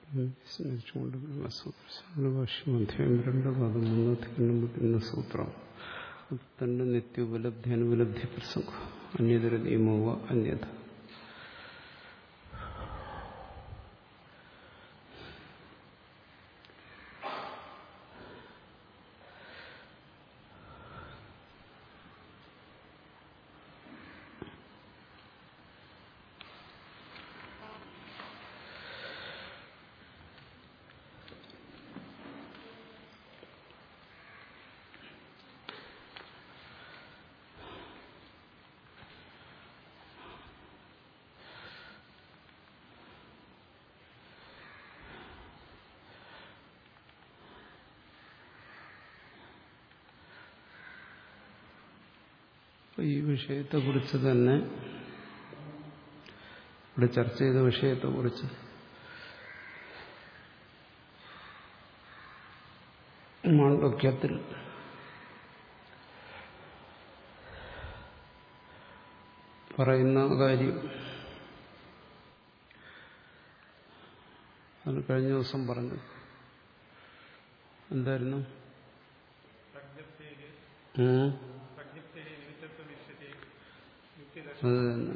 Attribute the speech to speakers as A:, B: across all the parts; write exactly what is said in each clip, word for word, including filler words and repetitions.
A: സ്മരിച്ചുകൊണ്ട് ഭാഷ്യം അധ്യായം രണ്ട് പതിമൂന്ന് തിരുനമ്പുന്ന സൂത്രം തന്റെ നിത്യ ഉപലബ്ധി അനുപലബ്ധി പ്രസംഗം അന്യതര നിയമോവ അന്യത. ഈ വിഷയത്തെക്കുറിച്ച് തന്നെ ഇവിടെ ചർച്ച ചെയ്ത വിഷയത്തെക്കുറിച്ച് മാണ്ഡവ്യത്തിൽ പറയുന്ന കാര്യം അത് കഴിഞ്ഞ ദിവസം പറഞ്ഞു. എന്തായിരുന്നു? അത് തന്നെ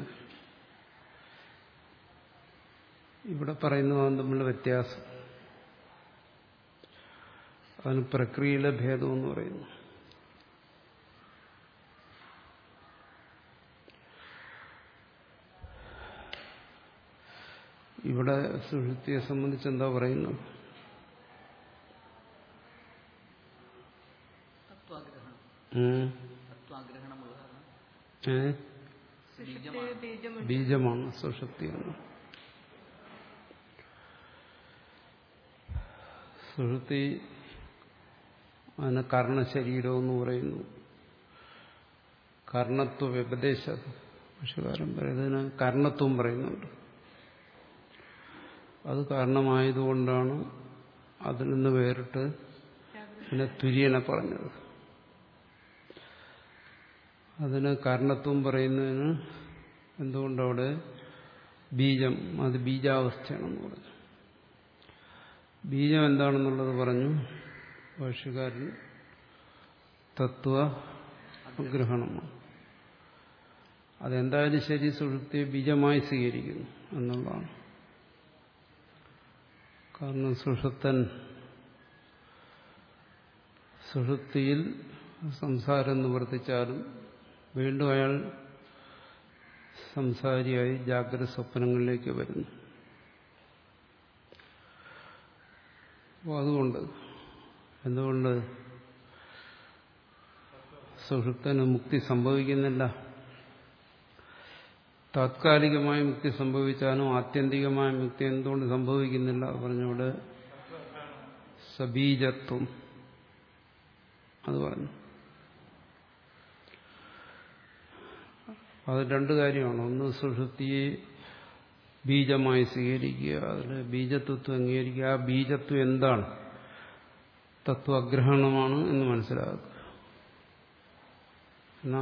A: ഇവിടെ പറയുന്നതാണ് തമ്മിലുള്ള വ്യത്യാസം. അതിന് പ്രക്രിയയിലെ ഭേദം എന്ന് പറയുന്നു. ഇവിടെ സുഷുപ്തിയെ സംബന്ധിച്ച് എന്താ പറയുന്നു? ഏ ബീജമാണ് സുഷുപ്തി എന്ന്. സുഷുപ്തി അതിന് കർണശരീരം എന്ന് പറയുന്നു. കർണത്വ വ്യപദേശ ഭാഷകാരൻ പറയുന്നതിന് കർണത്വം പറയുന്നുണ്ട്. അത് കാരണമായതുകൊണ്ടാണ് അതിൽ നിന്ന് വേറിട്ട് പിന്നെ തുര്യനെ പറഞ്ഞത്. അതിന് കാരണത്വം പറയുന്നതിന് എന്തുകൊണ്ടവിടെ ബീജം, അത് ബീജാവസ്ഥയാണെന്ന് പറഞ്ഞു. ബീജം എന്താണെന്നുള്ളത് പറഞ്ഞു ഭാഷ്യകാരൻ. തത്വ ഗ്രഹണമാണ്. അതെന്തായാലും ശരി, സുഷുപ്തിയെ ബീജമായി സ്വീകരിക്കുന്നു എന്നുള്ളതാണ്. കാരണം സുഷുപ്തൻ സുഷുപ്തിയിൽ സംസാരം നിവർത്തിച്ചാലും വീണ്ടും അയാൾ സംസാരിയായി ജാഗ്രത സ്വപ്നങ്ങളിലേക്ക് വരുന്നു. അപ്പോൾ അതുകൊണ്ട് എന്തുകൊണ്ട് സുഷുപ്തന് മുക്തി സംഭവിക്കുന്നില്ല? താത്കാലികമായ മുക്തി സംഭവിച്ചാലും ആത്യന്തികമായ മുക്തി എന്തുകൊണ്ട് സംഭവിക്കുന്നില്ല? പറഞ്ഞവിടെ സബീജത്വം അത് പറഞ്ഞു. അത് രണ്ട് കാര്യമാണ്. ഒന്ന് സുഷുപ്തിയെ ബീജമായി സ്വീകരിക്കുക, അതിൽ ബീജത്വം അംഗീകരിക്കുക. ആ ബീജത്വം എന്താണ്? തത്വഗ്രഹണമാണ് എന്ന് മനസ്സിലാക്കുക. എന്നാ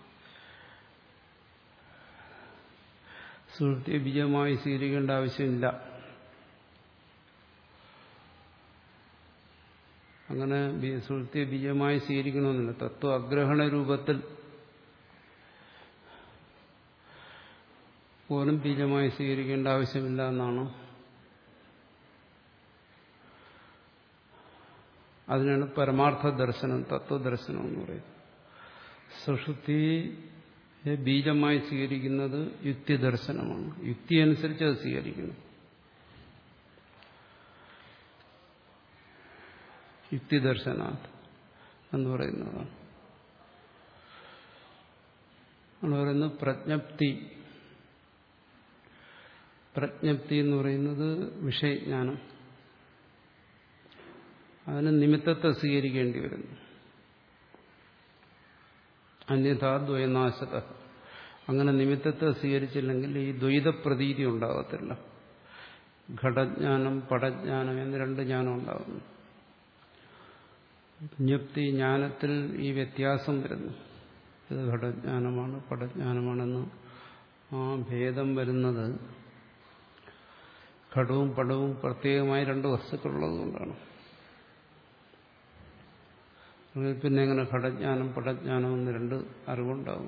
A: സുഷുപ്തിയെ ബീജമായി സ്വീകരിക്കേണ്ട ആവശ്യമില്ല. അങ്ങനെ സുഷുപ്തിയെ ബീജമായി സ്വീകരിക്കണമെന്നില്ല. തത്വ അഗ്രഹണ രൂപത്തിൽ പോലും ബീജമായി സ്വീകരിക്കേണ്ട ആവശ്യമില്ല എന്നാണ്. അതിനാണ് പരമാർത്ഥ ദർശനം, തത്വദർശനം എന്ന് പറയുന്നത്. സുഷുപ്തിയെ ബീജമായി സ്വീകരിക്കുന്നത് യുക്തി ദർശനമാണ്. യുക്തി അനുസരിച്ച് അത് സ്വീകരിക്കണം. യുക്തി ദർശനാത് എന്ന് പറയുന്നതാണ്. എന്ന് പറയുന്നത് പ്രജ്ഞപ്തി. പ്രജ്ഞപ്തി എന്ന് പറയുന്നത് വിഷയജ്ഞാനം. അതിന് നിമിത്തത്തെ സ്വീകരിക്കേണ്ടി വരുന്നു. അന്യഥാ ദ്വയനാശത. അങ്ങനെ നിമിത്തത്തെ സ്വീകരിച്ചില്ലെങ്കിൽ ഈ ദ്വൈതപ്രതീതി ഉണ്ടാകത്തില്ല. ഘടജ്ഞാനം പടജ്ഞാനം എന്ന് രണ്ട് ജ്ഞാനം ഉണ്ടാകുന്നു. ജ്ഞപ്തി ജ്ഞാനത്തിൽ ഈ വ്യത്യാസം വരുന്നു. ഇത് ഘടജ്ഞാനമാണ് പടജ്ഞാനമാണെന്ന് ആ ഭേദം വരുന്നത് ഘടവും പടവും പ്രത്യേകമായി രണ്ട് വസ്തുക്കളുള്ളത് കൊണ്ടാണ്. പിന്നെ എങ്ങനെ ഘടജ്ഞാനം പടജ്ഞാനം എന്ന് രണ്ട് അറിവുണ്ടാവും?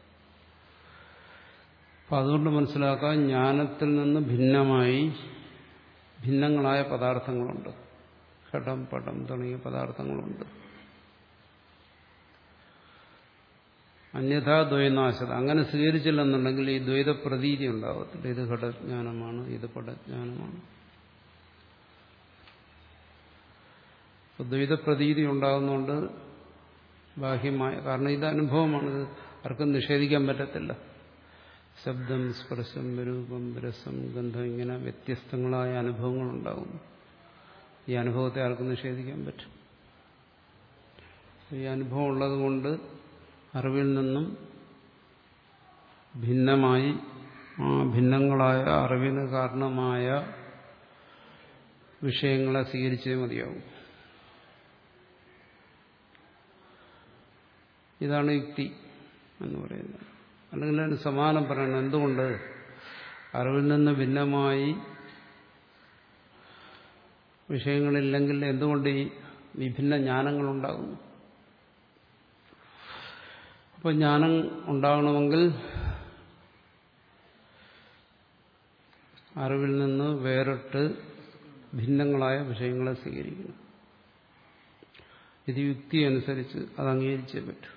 A: അപ്പം അതുകൊണ്ട് മനസ്സിലാക്കാം, ജ്ഞാനത്തിൽ നിന്ന് ഭിന്നമായി ഭിന്നങ്ങളായ പദാർത്ഥങ്ങളുണ്ട്. ഘടം പടം തുടങ്ങിയ പദാർത്ഥങ്ങളുണ്ട്. അന്യഥാ ദ്വൈനാശത അങ്ങനെ സ്വീകരിച്ചില്ലെന്നുണ്ടെങ്കിൽ ഈ ദ്വൈത പ്രതീതി ഉണ്ടാവത്തില്ല. ഇത് ഘടജ്ഞാനമാണ്, ഇത് പടജ്ഞാനമാണ്. ദ്വൈത പ്രതീതി ഉണ്ടാകുന്നതുകൊണ്ട് ബാഹ്യമായ, കാരണം ഇത് അനുഭവമാണ്, ഇത് ആർക്കും നിഷേധിക്കാൻ പറ്റത്തില്ല. ശബ്ദം, സ്പർശം, രൂപം, രസം, ഗന്ധം ഇങ്ങനെ വ്യത്യസ്തങ്ങളായ അനുഭവങ്ങളുണ്ടാകും. ഈ അനുഭവത്തെ ആർക്കും നിഷേധിക്കാൻ പറ്റും. ഈ അനുഭവം ഉള്ളതുകൊണ്ട് അറിവിൽ നിന്നും ഭിന്നമായി ആ ഭിന്നങ്ങളായ അറിവിന് കാരണമായ വിഷയങ്ങളെ സ്വീകരിച്ചേ മതിയാവും. ഇതാണ് യുക്തി എന്ന് പറയുന്നത്. അല്ലെങ്കിൽ അതിന് സമാനം പറയണം. എന്തുകൊണ്ട് അറിവിൽ നിന്ന് ഭിന്നമായി വിഷയങ്ങളില്ലെങ്കിൽ എന്തുകൊണ്ട് ഈ വിഭിന്ന ജ്ഞാനങ്ങളുണ്ടാകുന്നു? അപ്പോൾ ജ്ഞാനം ഉണ്ടാകണമെങ്കിൽ അറിവിൽ നിന്ന് വേറിട്ട് ഭിന്നങ്ങളായ വിഷയങ്ങളെ സ്വീകരിക്കണം. ഇത് യുക്തി അനുസരിച്ച് അത് അംഗീകരിച്ചേ പറ്റൂ.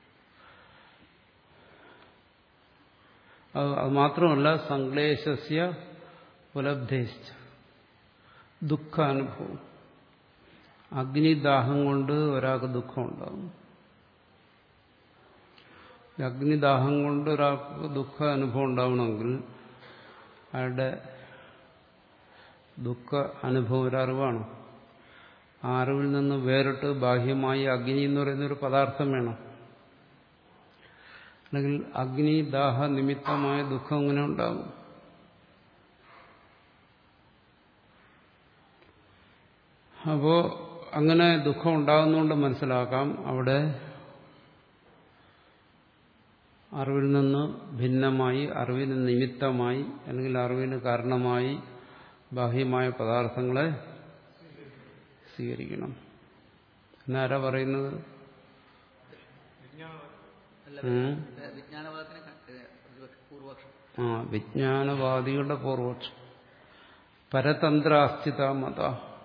A: അത് മാത്രമല്ല, സംക്ലേശസ്യ ഉപലബ്ധേശ്ച ദുഃഖാനുഭവം. അഗ്നിദാഹം കൊണ്ട് ഒരാൾക്ക് ദുഃഖം ഉണ്ടാകും. അഗ്നിദാഹം കൊണ്ട് ഒരാൾക്ക് ദുഃഖ അനുഭവം ഉണ്ടാവണമെങ്കിൽ അയാളുടെ ദുഃഖ അനുഭവം ഒരറിവാണ്. ആ അറിവിൽ നിന്ന് വേറിട്ട് ബാഹ്യമായി അഗ്നി എന്ന് പറയുന്നൊരു പദാർത്ഥം വേണം. അല്ലെങ്കിൽ അഗ്നി ദാഹ നിമിത്തമായ ദുഃഖം ഇങ്ങനെ ഉണ്ടാകും. അപ്പോ അങ്ങനെ ദുഃഖം ഉണ്ടാകുന്നതുകൊണ്ട് മനസ്സിലാക്കാം, അവിടെ അറിവിൽ നിന്ന് ഭിന്നമായി, അറിവിന് നിമിത്തമായി അല്ലെങ്കിൽ അറിവിന് കാരണമായി ബാഹ്യമായ പദാർത്ഥങ്ങളെ സ്വീകരിക്കണം. എന്നാരാ പറയുന്നത്? ആ വിജ്ഞാനവാദികളുടെ പൂർവപക്ഷം. പരതന്ത്രാസ്ഥിത മത,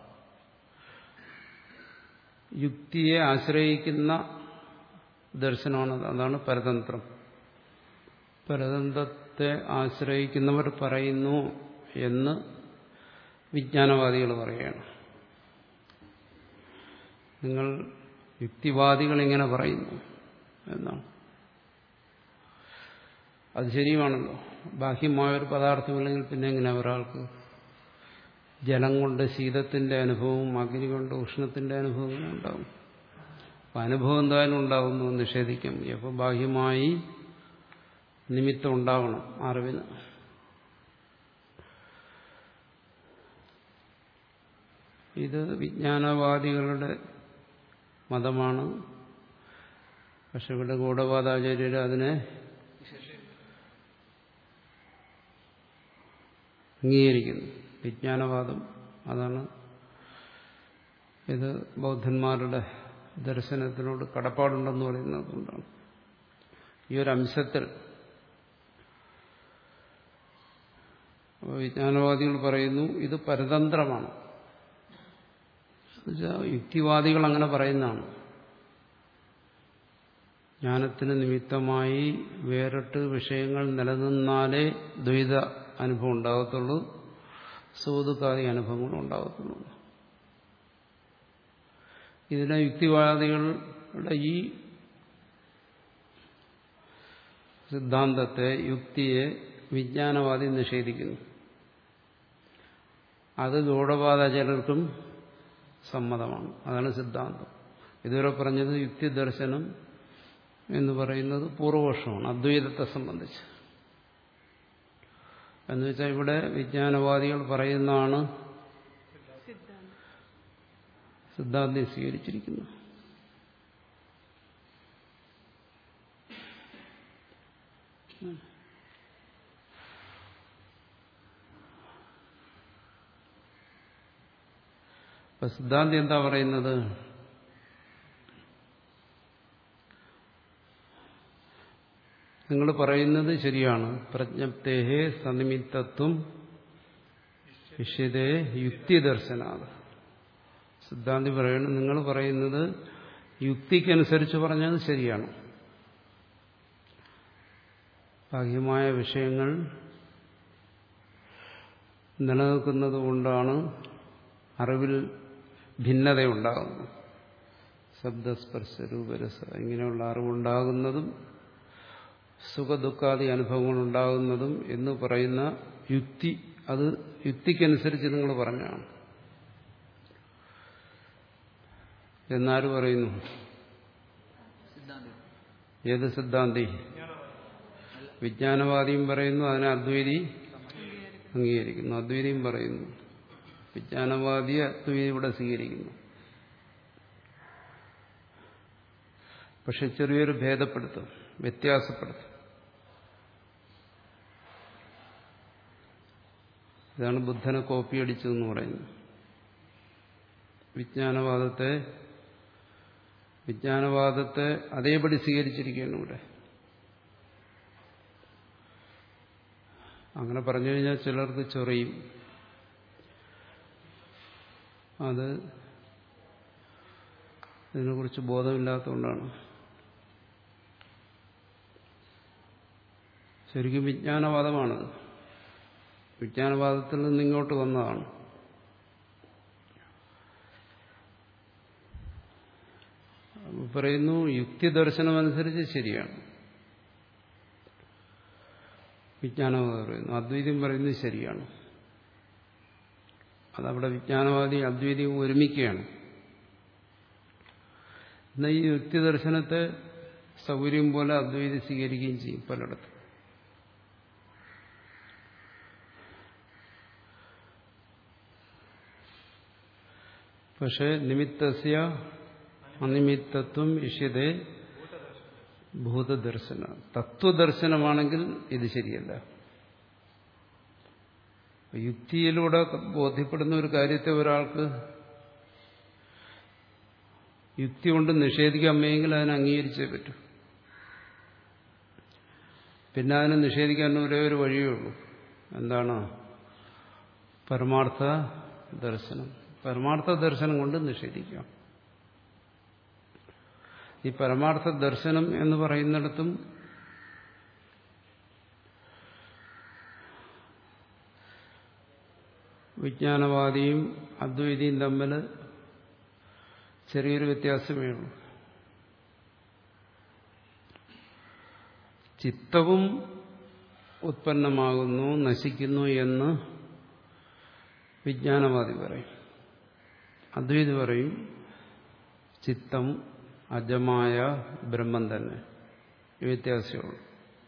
A: യുക്തിയെ ആശ്രയിക്കുന്ന ദർശനമാണ്. അതാണ് പരതന്ത്രം. പരതന്ത്രത്തെ ആശ്രയിക്കുന്നവർ പറയുന്നു എന്ന് വിജ്ഞാനവാദികൾ പറയുകയാണ്. നിങ്ങൾ യുക്തിവാദികൾ ഇങ്ങനെ പറയുന്നു എന്നാണ്. അത് ശരിയുമാണല്ലോ. ബാഹ്യമായ ഒരു പദാർത്ഥമില്ലെങ്കിൽ പിന്നെ എങ്ങനെ ഒരാൾക്ക് ജലം കൊണ്ട് ശീതത്തിന്റെ അനുഭവവും അഗ്നി കൊണ്ട് ഉഷ്ണത്തിന്റെ അനുഭവവും ഉണ്ടാവും? അപ്പം അനുഭവം എന്തായാലും ഉണ്ടാകുന്നു, നിഷേധിക്കും. അപ്പോൾ ബാഹ്യമായി നിമിത്തം ഉണ്ടാവണം അറിവിന്. ഇത് വിജ്ഞാനവാദികളുടെ മതമാണ്. പക്ഷെ ഇവിടെ ഗൂഢവാദാചാര്യർ അതിനെ അംഗീകരിക്കുന്നു. വിജ്ഞാനവാദം അതാണ്. ഇത് ബൗദ്ധന്മാരുടെ ദർശനത്തിനോട് കടപ്പാടുണ്ടെന്ന് പറയുന്നത് കൊണ്ടാണ്. ഈ ഒരു അംശത്തിൽ വിജ്ഞാനവാദികൾ പറയുന്നു ഇത് പരതന്ത്രമാണ്. യുക്തിവാദികൾ അങ്ങനെ പറയുന്നതാണ്. ജ്ഞാനത്തിന് നിമിത്തമായി വേറിട്ട് വിഷയങ്ങൾ നിലനിന്നാലേ ദ്വൈത അനുഭവം ഉണ്ടാകത്തുള്ളൂ, സൂതുക്കാതി അനുഭവങ്ങളും ഉണ്ടാകത്തുള്ളൂ. ഇതിനെ യുക്തിവാദികളുടെ ഈ സിദ്ധാന്തത്തെ, യുക്തിയെ വിജ്ഞാനവാദി നിഷേധിക്കുന്നു. അത് ഗൂഢവാദാചാര്യർക്കും സമ്മതമാണ്. അതാണ് സിദ്ധാന്തം. ഇതുവരെ പറഞ്ഞത് യുക്തി ദർശനം എന്ന് പറയുന്നത് പൂർവപക്ഷമാണ് അദ്വൈതത്തെ സംബന്ധിച്ച്. എന്നുവെച്ചാൽ ഇവിടെ വിജ്ഞാനവാദികൾ പറയുന്നതാണ് സിദ്ധാന്തം സ്വീകരിച്ചിരിക്കുന്നത്. അപ്പൊ സിദ്ധാന്തി എന്താ പറയുന്നത്? നിങ്ങൾ പറയുന്നത് ശരിയാണ്. പ്രജ്ഞപ്തേഹേ സനിമിത്തത്വം വിഷ്യതേ യുക്തിദർശനാത്. സിദ്ധാന്തി പറയുന്നത് നിങ്ങൾ പറയുന്നത് യുക്തിക്കനുസരിച്ച് പറഞ്ഞത് ശരിയാണ്. ബാഹ്യമായ വിഷയങ്ങൾ നിലനിൽക്കുന്നത് കൊണ്ടാണ് അറിവിൽ ഭിന്നതയുണ്ടാകുന്നത്. ശബ്ദസ്പർശ രൂപരസ ഇങ്ങനെയുള്ള അറിവുണ്ടാകുന്നതും സുഖദുഃഖാദി അനുഭവങ്ങൾ ഉണ്ടാകുന്നതും എന്ന് പറയുന്ന യുക്തി, അത് യുക്തിക്കനുസരിച്ച് നിങ്ങൾ പറഞ്ഞാണ് എന്നാര് പറയുന്നു? ഏത് സിദ്ധാന്തി? വിജ്ഞാനവാദിയും പറയുന്നു, അതിനെ അദ്വൈതി അംഗീകരിക്കുന്നു. അദ്വൈതിയും പറയുന്നു, വിജ്ഞാനവാദിയെ അദ്വൈതി ഇവിടെ സ്വീകരിക്കുന്നു. പക്ഷെ ചെറിയൊരു ഭേദപ്പെടുത്തും, വ്യത്യാസപ്പെടുത്തും. ഇതാണ് ബുദ്ധനെ കോപ്പിയടിച്ചതെന്ന് പറയുന്നത്. വിജ്ഞാനവാദത്തെ വിജ്ഞാനവാദത്തെ അതേപടി സ്വീകരിച്ചിരിക്കുകയാണ് ഇവിടെ. അങ്ങനെ പറഞ്ഞു കഴിഞ്ഞാൽ ചിലർക്ക് ചൊറിയും. അത് ഇതിനെക്കുറിച്ച് ബോധമില്ലാത്തതുകൊണ്ടാണ്. ശരിക്കും വിജ്ഞാനവാദമാണത്. വിജ്ഞാനവാദത്തിൽ നിന്ന് ഇങ്ങോട്ട് വന്നതാണ്. പറയുന്നു യുക്തി ദർശനമനുസരിച്ച് ശരിയാണ്. വിജ്ഞാനവാദം പറയുന്നു, അദ്വൈതം പറയുന്നത് ശരിയാണ്. അതവിടെ വിജ്ഞാനവാദി അദ്വൈതവും ഒരുമിക്കുകയാണ്. എന്നാൽ ഈ യുക്തി ദർശനത്തെ സൗകര്യം പോലെ അദ്വൈതം സ്വീകരിക്കുകയും ചെയ്യും പലയിടത്തും. പക്ഷെ നിമിത്തസ്യ അനിമിത്തത്വം ഇഷ്യതേ ഭൂതദർശന. തത്വദർശനമാണെങ്കിൽ ഇത് ശരിയല്ല. യുക്തിയിലൂടെ ബോധ്യപ്പെടുന്ന ഒരു കാര്യത്തെ ഒരാൾക്ക് യുക്തി കൊണ്ട് നിഷേധിക്കാൻ വയ്യെങ്കിൽ അതിനെ അംഗീകരിച്ചേ പറ്റൂ. പിന്നെ അതിനെ നിഷേധിക്കാൻ ഒരേ ഒരു വഴിയേ ഉള്ളൂ. എന്താണ്? പരമാർത്ഥ ദർശനം. പരമാർത്ഥ ദർശനം കൊണ്ട് നിഷേധിക്കാം. ഈ പരമാർത്ഥ ദർശനം എന്ന് പറയുന്നിടത്തും വിജ്ഞാനവാദിയും അദ്വൈതിയും തമ്മിൽ ചെറിയൊരു വ്യത്യാസമേ ഉള്ളൂ. ചിത്തവും ഉത്പന്നമാകുന്നു, നശിക്കുന്നു എന്ന് വിജ്ഞാനവാദി പറയും. അദ്വൈതി പറയും ചിത്തം അജമായ ബ്രഹ്മം തന്നെ. വ്യത്യാസമുള്ളൂ.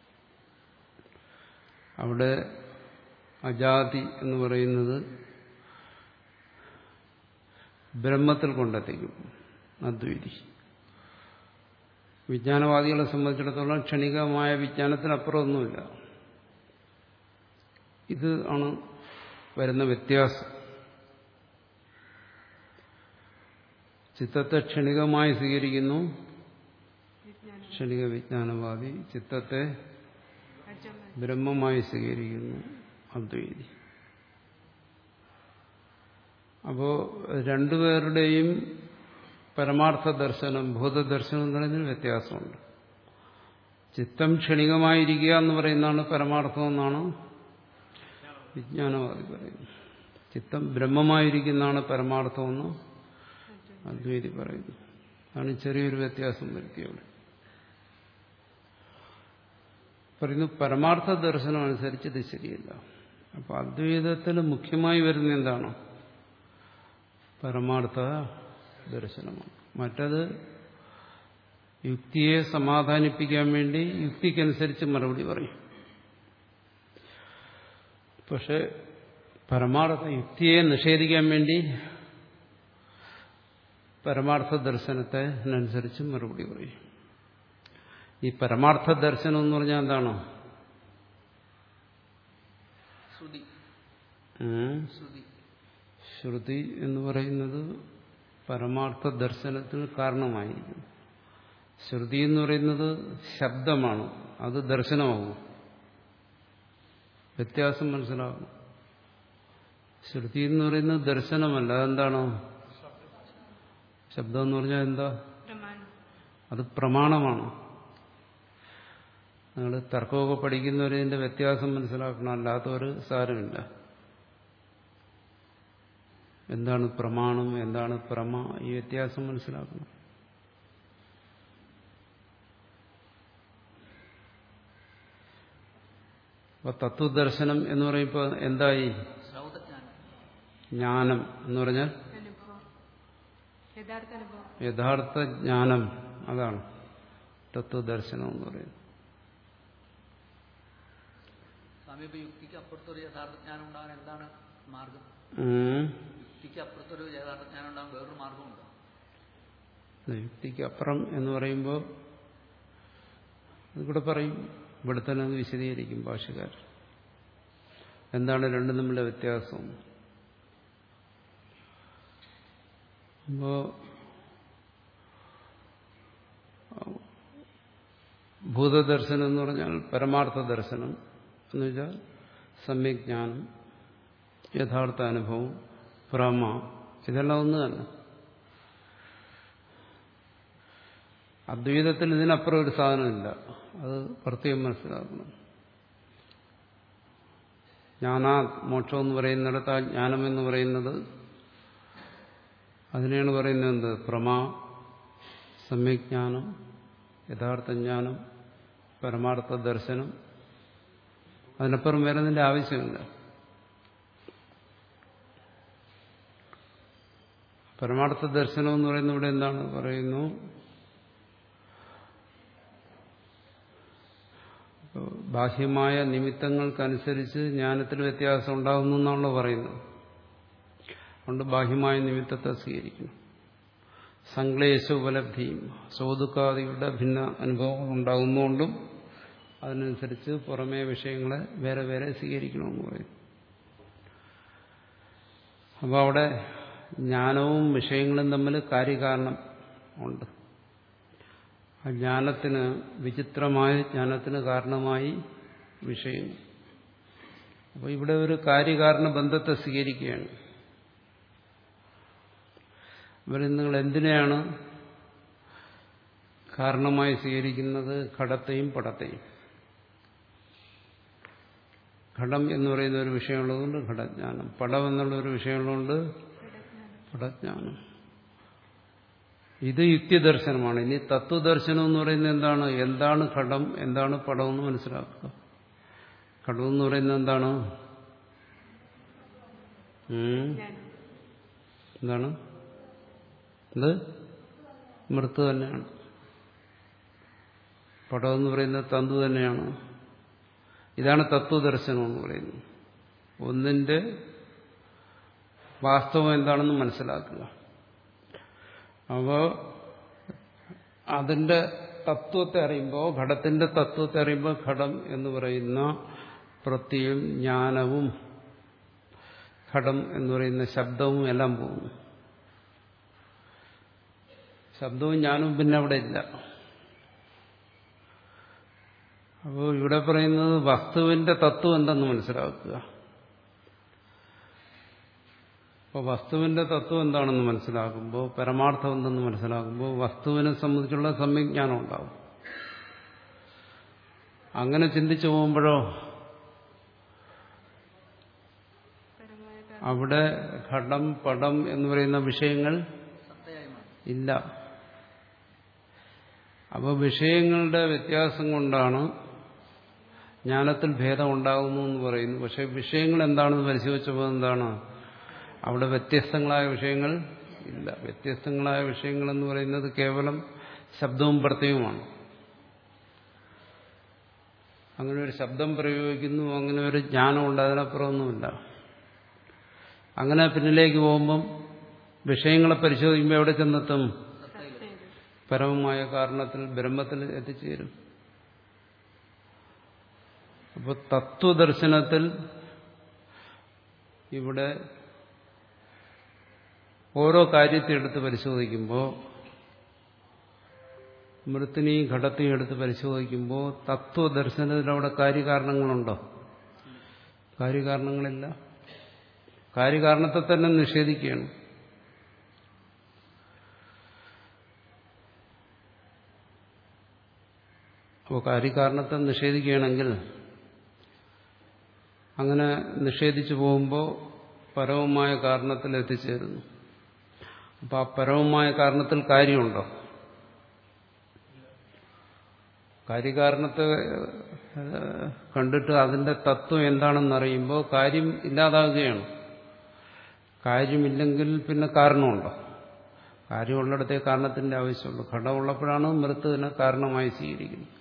A: അവിടെ അജാതി എന്ന് പറയുന്നത് ബ്രഹ്മത്തിൽ കൊണ്ടെത്തിക്കും അദ്വൈതി. വിജ്ഞാനവാദികളെ സംബന്ധിച്ചിടത്തോളം ക്ഷണികമായ വിജ്ഞാനത്തിനപ്പുറമൊന്നുമില്ല. ഇത് ആണ് വരുന്ന വ്യത്യാസം. ചിത്തത്തെ ക്ഷണികമായി സ്വീകരിക്കുന്നു ക്ഷണിക വിജ്ഞാനവാദി, ചിത്തത്തെ ബ്രഹ്മമായി സ്വീകരിക്കുന്നു അദ്വൈതി. അപ്പോ രണ്ടുപേരുടെയും പരമാർത്ഥ ദർശനം, ഭൂതദർശനം എന്ന് പറയുന്നതിന് വ്യത്യാസമുണ്ട്. ചിത്തം ക്ഷണികമായിരിക്കുക എന്ന് പറയുന്നതാണ് പരമാർത്ഥം എന്നാണ് വിജ്ഞാനവാദി പറയുന്നത്. ചിത്തം ബ്രഹ്മമായിരിക്കുന്നതാണ് പരമാർത്ഥമെന്ന് അദ്വൈതി പറയുന്നു. അതാണ് ചെറിയൊരു വ്യത്യാസം വരുത്തിയത്. പറയുന്നു പരമാർത്ഥ ദർശനം അനുസരിച്ച് ഇത് ശരിയല്ല. അപ്പൊ അദ്വൈതത്തിൽ മുഖ്യമായി വരുന്ന എന്താണ്? പരമാർത്ഥ ദർശനമാണ്. മറ്റത് യുക്തിയെ സമാധാനിപ്പിക്കാൻ വേണ്ടി യുക്തിക്കനുസരിച്ച് മറുപടി പറയും. പക്ഷെ പരമാർത്ഥ യുക്തിയെ നിഷേധിക്കാൻ വേണ്ടി പരമാർത്ഥ ദർശനത്തെ അനുസരിച്ച് മറുപടി പറയും. ഈ പരമാർത്ഥ ദർശനം എന്ന് പറഞ്ഞാൽ എന്താണ്? ശ്രുതി എന്ന് പറയുന്നത് പരമാർത്ഥ ദർശനത്തിന് കാരണമായിരിക്കും. ശ്രുതി എന്ന് പറയുന്നത് ശബ്ദമാണ്, അത് ദർശനമാകും. വ്യത്യാസം മനസ്സിലാക്കണം. ശ്രുതി എന്ന് പറയുന്നത് ദർശനമല്ല. അതെന്താണോ? ശബ്ദം എന്ന് പറഞ്ഞാൽ എന്താ? അത് പ്രമാണമാണ്. നിങ്ങൾ തർക്കമൊക്കെ പഠിക്കുന്നവരതിന്റെ വ്യത്യാസം മനസ്സിലാക്കണം, അല്ലാത്തവർ സാരമില്ല. എന്താണ് പ്രമാണം, എന്താണ് പ്രമ, ഈ വ്യത്യാസം മനസ്സിലാക്കണം. അപ്പൊ തത്വദർശനം എന്ന് പറയുമ്പോൾ എന്തായി? ജ്ഞാനം എന്ന് പറഞ്ഞാൽ യഥാർത്ഥ ജ്ഞാനം, അതാണ് തത്വദർശനം എന്ന് പറയുന്നത്.
B: യുക്തിക്ക് അപ്പുറത്തൊരു യഥാർത്ഥ ജ്ഞാനം ഉണ്ടാകാൻ എന്താണ് മാർഗം? യുക്തിക്ക് അപ്പുറത്തൊരു യഥാർത്ഥ ജ്ഞാനം ഉണ്ടാകാൻ വേറൊരു മാർഗമുണ്ടോ?
A: യുക്തിക്ക് അപ്പുറം എന്ന് പറയുമ്പോൾ അതുകൂടെ പറയും, ഇവിടെ തന്നെ അത് വിശദീകരിക്കും ഭാഷകാർ. എന്താണ് രണ്ടും തമ്മിലുള്ള വ്യത്യാസം? അപ്പോ ഭൂതദർശനം എന്ന് പറഞ്ഞാൽ പരമാർത്ഥ ദർശനം എന്ന് വെച്ചാൽ സമ്യജ്ഞാനം, യഥാർത്ഥ അനുഭവം, പ്രമ, ഇതെല്ലാം ഒന്ന് തന്നെ. അദ്വൈതത്തിൽ ഇതിനപ്പുറം ഒരു സാധനമില്ല, അത് പ്രത്യേകം മനസ്സിലാക്കണം. ജ്ഞാനാ മോക്ഷം എന്ന് പറയുന്നിടത്ത് ആ ജ്ഞാനം എന്ന് പറയുന്നത് അതിനെയാണ് പറയുന്നത് എന്ത്? പ്രമാ, സമ്യജ്ഞാനം, യഥാർത്ഥ ജ്ഞാനം, പരമാർത്ഥ ദർശനം. അതിനപ്പുറം വരുന്നതിന്റെ ആവശ്യമില്ല. പരമാർത്ഥ ദർശനം എന്ന് പറയുന്നത് ഇവിടെ എന്താണ് പറയുന്നു? ബാഹ്യമായ നിമിത്തങ്ങൾക്കനുസരിച്ച് ജ്ഞാനത്തിൽ വ്യത്യാസം ഉണ്ടാകുന്നു എന്നാണല്ലോ പറയുന്നത്. അതുകൊണ്ട് ബാഹ്യമായ നിമിത്തത്തെ സ്വീകരിക്കണം. സംക്ലേശ ഉപലബ്ധിയും സോതുക്കാദിയുടെ ഭിന്ന അനുഭവങ്ങൾ ഉണ്ടാകുന്നതുകൊണ്ടും അതിനനുസരിച്ച് പുറമേ വിഷയങ്ങളെ വേറെ വേറെ സ്വീകരിക്കണമെന്ന് പറയും. അപ്പോൾ അവിടെ ജ്ഞാനവും വിഷയങ്ങളും തമ്മിൽ കാര്യകാരണം ഉണ്ട്. ആ ജ്ഞാനത്തിന്, വിചിത്രമായ ജ്ഞാനത്തിന് കാരണമായി വിഷയങ്ങൾ. അപ്പോൾ ഇവിടെ ഒരു കാര്യകാരണ ബന്ധത്തെ സ്വീകരിക്കുകയാണ്. അവർ നിങ്ങൾ എന്തിനെയാണ് കാരണമായി സ്വീകരിക്കുന്നത്? ഘടത്തെയും പടത്തെയും. ഘടം എന്ന് പറയുന്ന ഒരു വിഷയമുള്ളതുകൊണ്ട് ഘടജ്ഞാനം, പടം എന്നുള്ള ഒരു വിഷയമുള്ളതുകൊണ്ട് പടജ്ഞാനം. ഇത് യുക്തിദർശനമാണ്. ഇനി തത്വദർശനം എന്ന് പറയുന്നത് എന്താണ്? എന്താണ് ഘടം, എന്താണ് പടം എന്ന് മനസ്സിലാക്കുക. ഘടം എന്ന് പറയുന്നത് എന്താണ്? എന്താണ്? ഇത് മൃത്ത് തന്നെയാണ്. പടം എന്ന് പറയുന്നത് തന്തു തന്നെയാണ്. ഇതാണ് തത്വദർശനം എന്ന് പറയുന്നത്. ഒന്നിന്റെ വാസ്തവം എന്താണെന്ന് മനസ്സിലാക്കുക. അപ്പോൾ അതിന്റെ തത്വത്തെ അറിയുമ്പോൾ, ഘടത്തിന്റെ തത്വത്തെ അറിയുമ്പോൾ ഘടം എന്ന് പറയുന്ന പ്രത്യയം, ജ്ഞാനവും ഘടം എന്ന് പറയുന്ന ശബ്ദവും എല്ലാം പോകുന്നു. ശബ്ദവും ജ്ഞാനവും പിന്നെ അവിടെ ഇല്ല. അപ്പോൾ ഇവിടെ പറയുന്നത് വസ്തുവിന്റെ തത്വം എന്തെന്ന് മനസ്സിലാക്കുക. അപ്പോൾ വസ്തുവിന്റെ തത്വം എന്താണെന്ന് മനസ്സിലാക്കുമ്പോൾ, പരമാർത്ഥം എന്തെന്ന് മനസ്സിലാക്കുമ്പോൾ വസ്തുവിനെ സംബന്ധിച്ചുള്ള സമ്യജ്ഞാനം ഉണ്ടാകും. അങ്ങനെ ചിന്തിച്ചു പോകുമ്പോഴോ അവിടെ ഘടം, പടം എന്ന് പറയുന്ന വിഷയങ്ങൾ ഇല്ല. അപ്പോൾ വിഷയങ്ങളുടെ വ്യത്യാസം കൊണ്ടാണ് ജ്ഞാനത്തിൽ ഭേദം ഉണ്ടാകുന്നു എന്ന് പറയുന്നു. പക്ഷെ വിഷയങ്ങൾ എന്താണെന്ന് പരിശോധിച്ചപ്പോൾ എന്താണ്? അവിടെ വ്യത്യസ്തങ്ങളായ വിഷയങ്ങൾ ഇല്ല. വ്യത്യസ്തങ്ങളായ വിഷയങ്ങൾ എന്ന് പറയുന്നത് കേവലം ശബ്ദവും പ്രത്യയവുമാണ്. അങ്ങനെ ഒരു ശബ്ദം പ്രയോഗിക്കുന്നു, അങ്ങനെ ഒരു ജ്ഞാനമുണ്ട്, അതിനപ്പുറമൊന്നുമില്ല. അങ്ങനെ പിന്നിലേക്ക് പോകുമ്പം വിഷയങ്ങളെ പരിശോധിക്കുമ്പോൾ എവിടെ ചെന്നെത്തും? പരമമായ കാരണത്തിൽ, ബ്രഹ്മത്തിൽ എത്തിച്ചേരും. അപ്പോൾ തത്വദർശനത്തിൽ ഇവിടെ ഓരോ കാര്യത്തെ എടുത്ത് പരിശോധിക്കുമ്പോൾ മൃത്തിനെയും ഘടത്തെയും എടുത്ത് പരിശോധിക്കുമ്പോൾ തത്വദർശനത്തിൽ അവിടെ കാര്യകാരണങ്ങളുണ്ടോ? കാര്യകാരണങ്ങളില്ല. കാര്യകാരണത്തെ തന്നെ നിഷേധിക്കുകയാണ്. അപ്പോൾ കാര്യകാരണത്തെ നിഷേധിക്കുകയാണെങ്കിൽ അങ്ങനെ നിഷേധിച്ചു പോകുമ്പോൾ പരമമായ കാരണത്തിൽ എത്തിച്ചേരുന്നു. അപ്പോൾ ആ പരമമായ കാരണത്തിൽ കാര്യമുണ്ടോ? കാര്യകാരണത്തെ കണ്ടിട്ട് അതിന്റെ തത്വം എന്താണെന്നറിയുമ്പോൾ കാര്യം ഇല്ലാതാകുകയാണ്. കാര്യമില്ലെങ്കിൽ പിന്നെ കാരണമുണ്ടോ? കാര്യമുള്ളിടത്തേ കാരണത്തിന്റെ ആവശ്യമുള്ളൂ. ഘടമുള്ളപ്പോഴാണ് മൃത്തിനെ കാരണമായി സ്വീകരിക്കുന്നത്.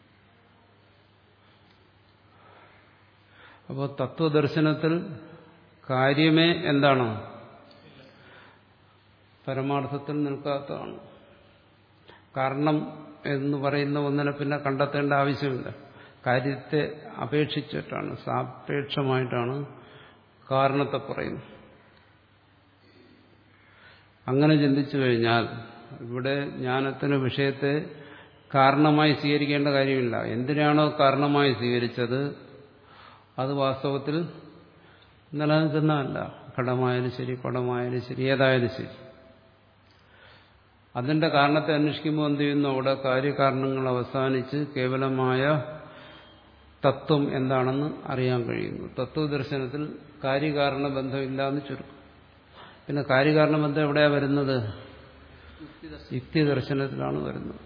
A: അപ്പോൾ തത്വദർശനത്തിൽ കാര്യമേ എന്താണ്? പരമാർത്ഥത്തിൽ നിൽക്കാത്തതാണ്. കാരണം എന്ന് പറയുന്ന ഒന്നിനെ പിന്നെ കണ്ടെത്തേണ്ട ആവശ്യമില്ല. കാര്യത്തെ അപേക്ഷിച്ചിട്ടാണ്, സാപേക്ഷമായിട്ടാണ് കാരണത്തെ പറയുന്നത്. അങ്ങനെ ചിന്തിച്ചു കഴിഞ്ഞാൽ ഇവിടെ ജ്ഞാനത്തിന് വിഷയത്തെ കാരണമായി സ്വീകരിക്കേണ്ട കാര്യമില്ല. എന്തിനാണോ കാരണമായി സ്വീകരിച്ചത് അത് വാസ്തവത്തിൽ നിലനിൽക്കുന്നതല്ല. ഘടമായാലും ശരി, പടമായാലും ശരി, ഏതായാലും ശരി. അതിന്റെ കാരണത്തെ അന്വേഷിക്കുമ്പോൾ എന്ത് ചെയ്യുന്നു? അവിടെ കാര്യകാരണങ്ങൾ അവസാനിച്ച് കേവലമായ തത്വം എന്താണെന്ന് അറിയാൻ കഴിയുന്നു. തത്വദർശനത്തിൽ കാര്യകാരണ ബന്ധമില്ല എന്ന് ചുരുക്കം. പിന്നെ കാര്യകാരണ ബന്ധം എവിടെയാണ് വരുന്നത്? യുക്തി ദർശനത്തിലാണ് വരുന്നത്.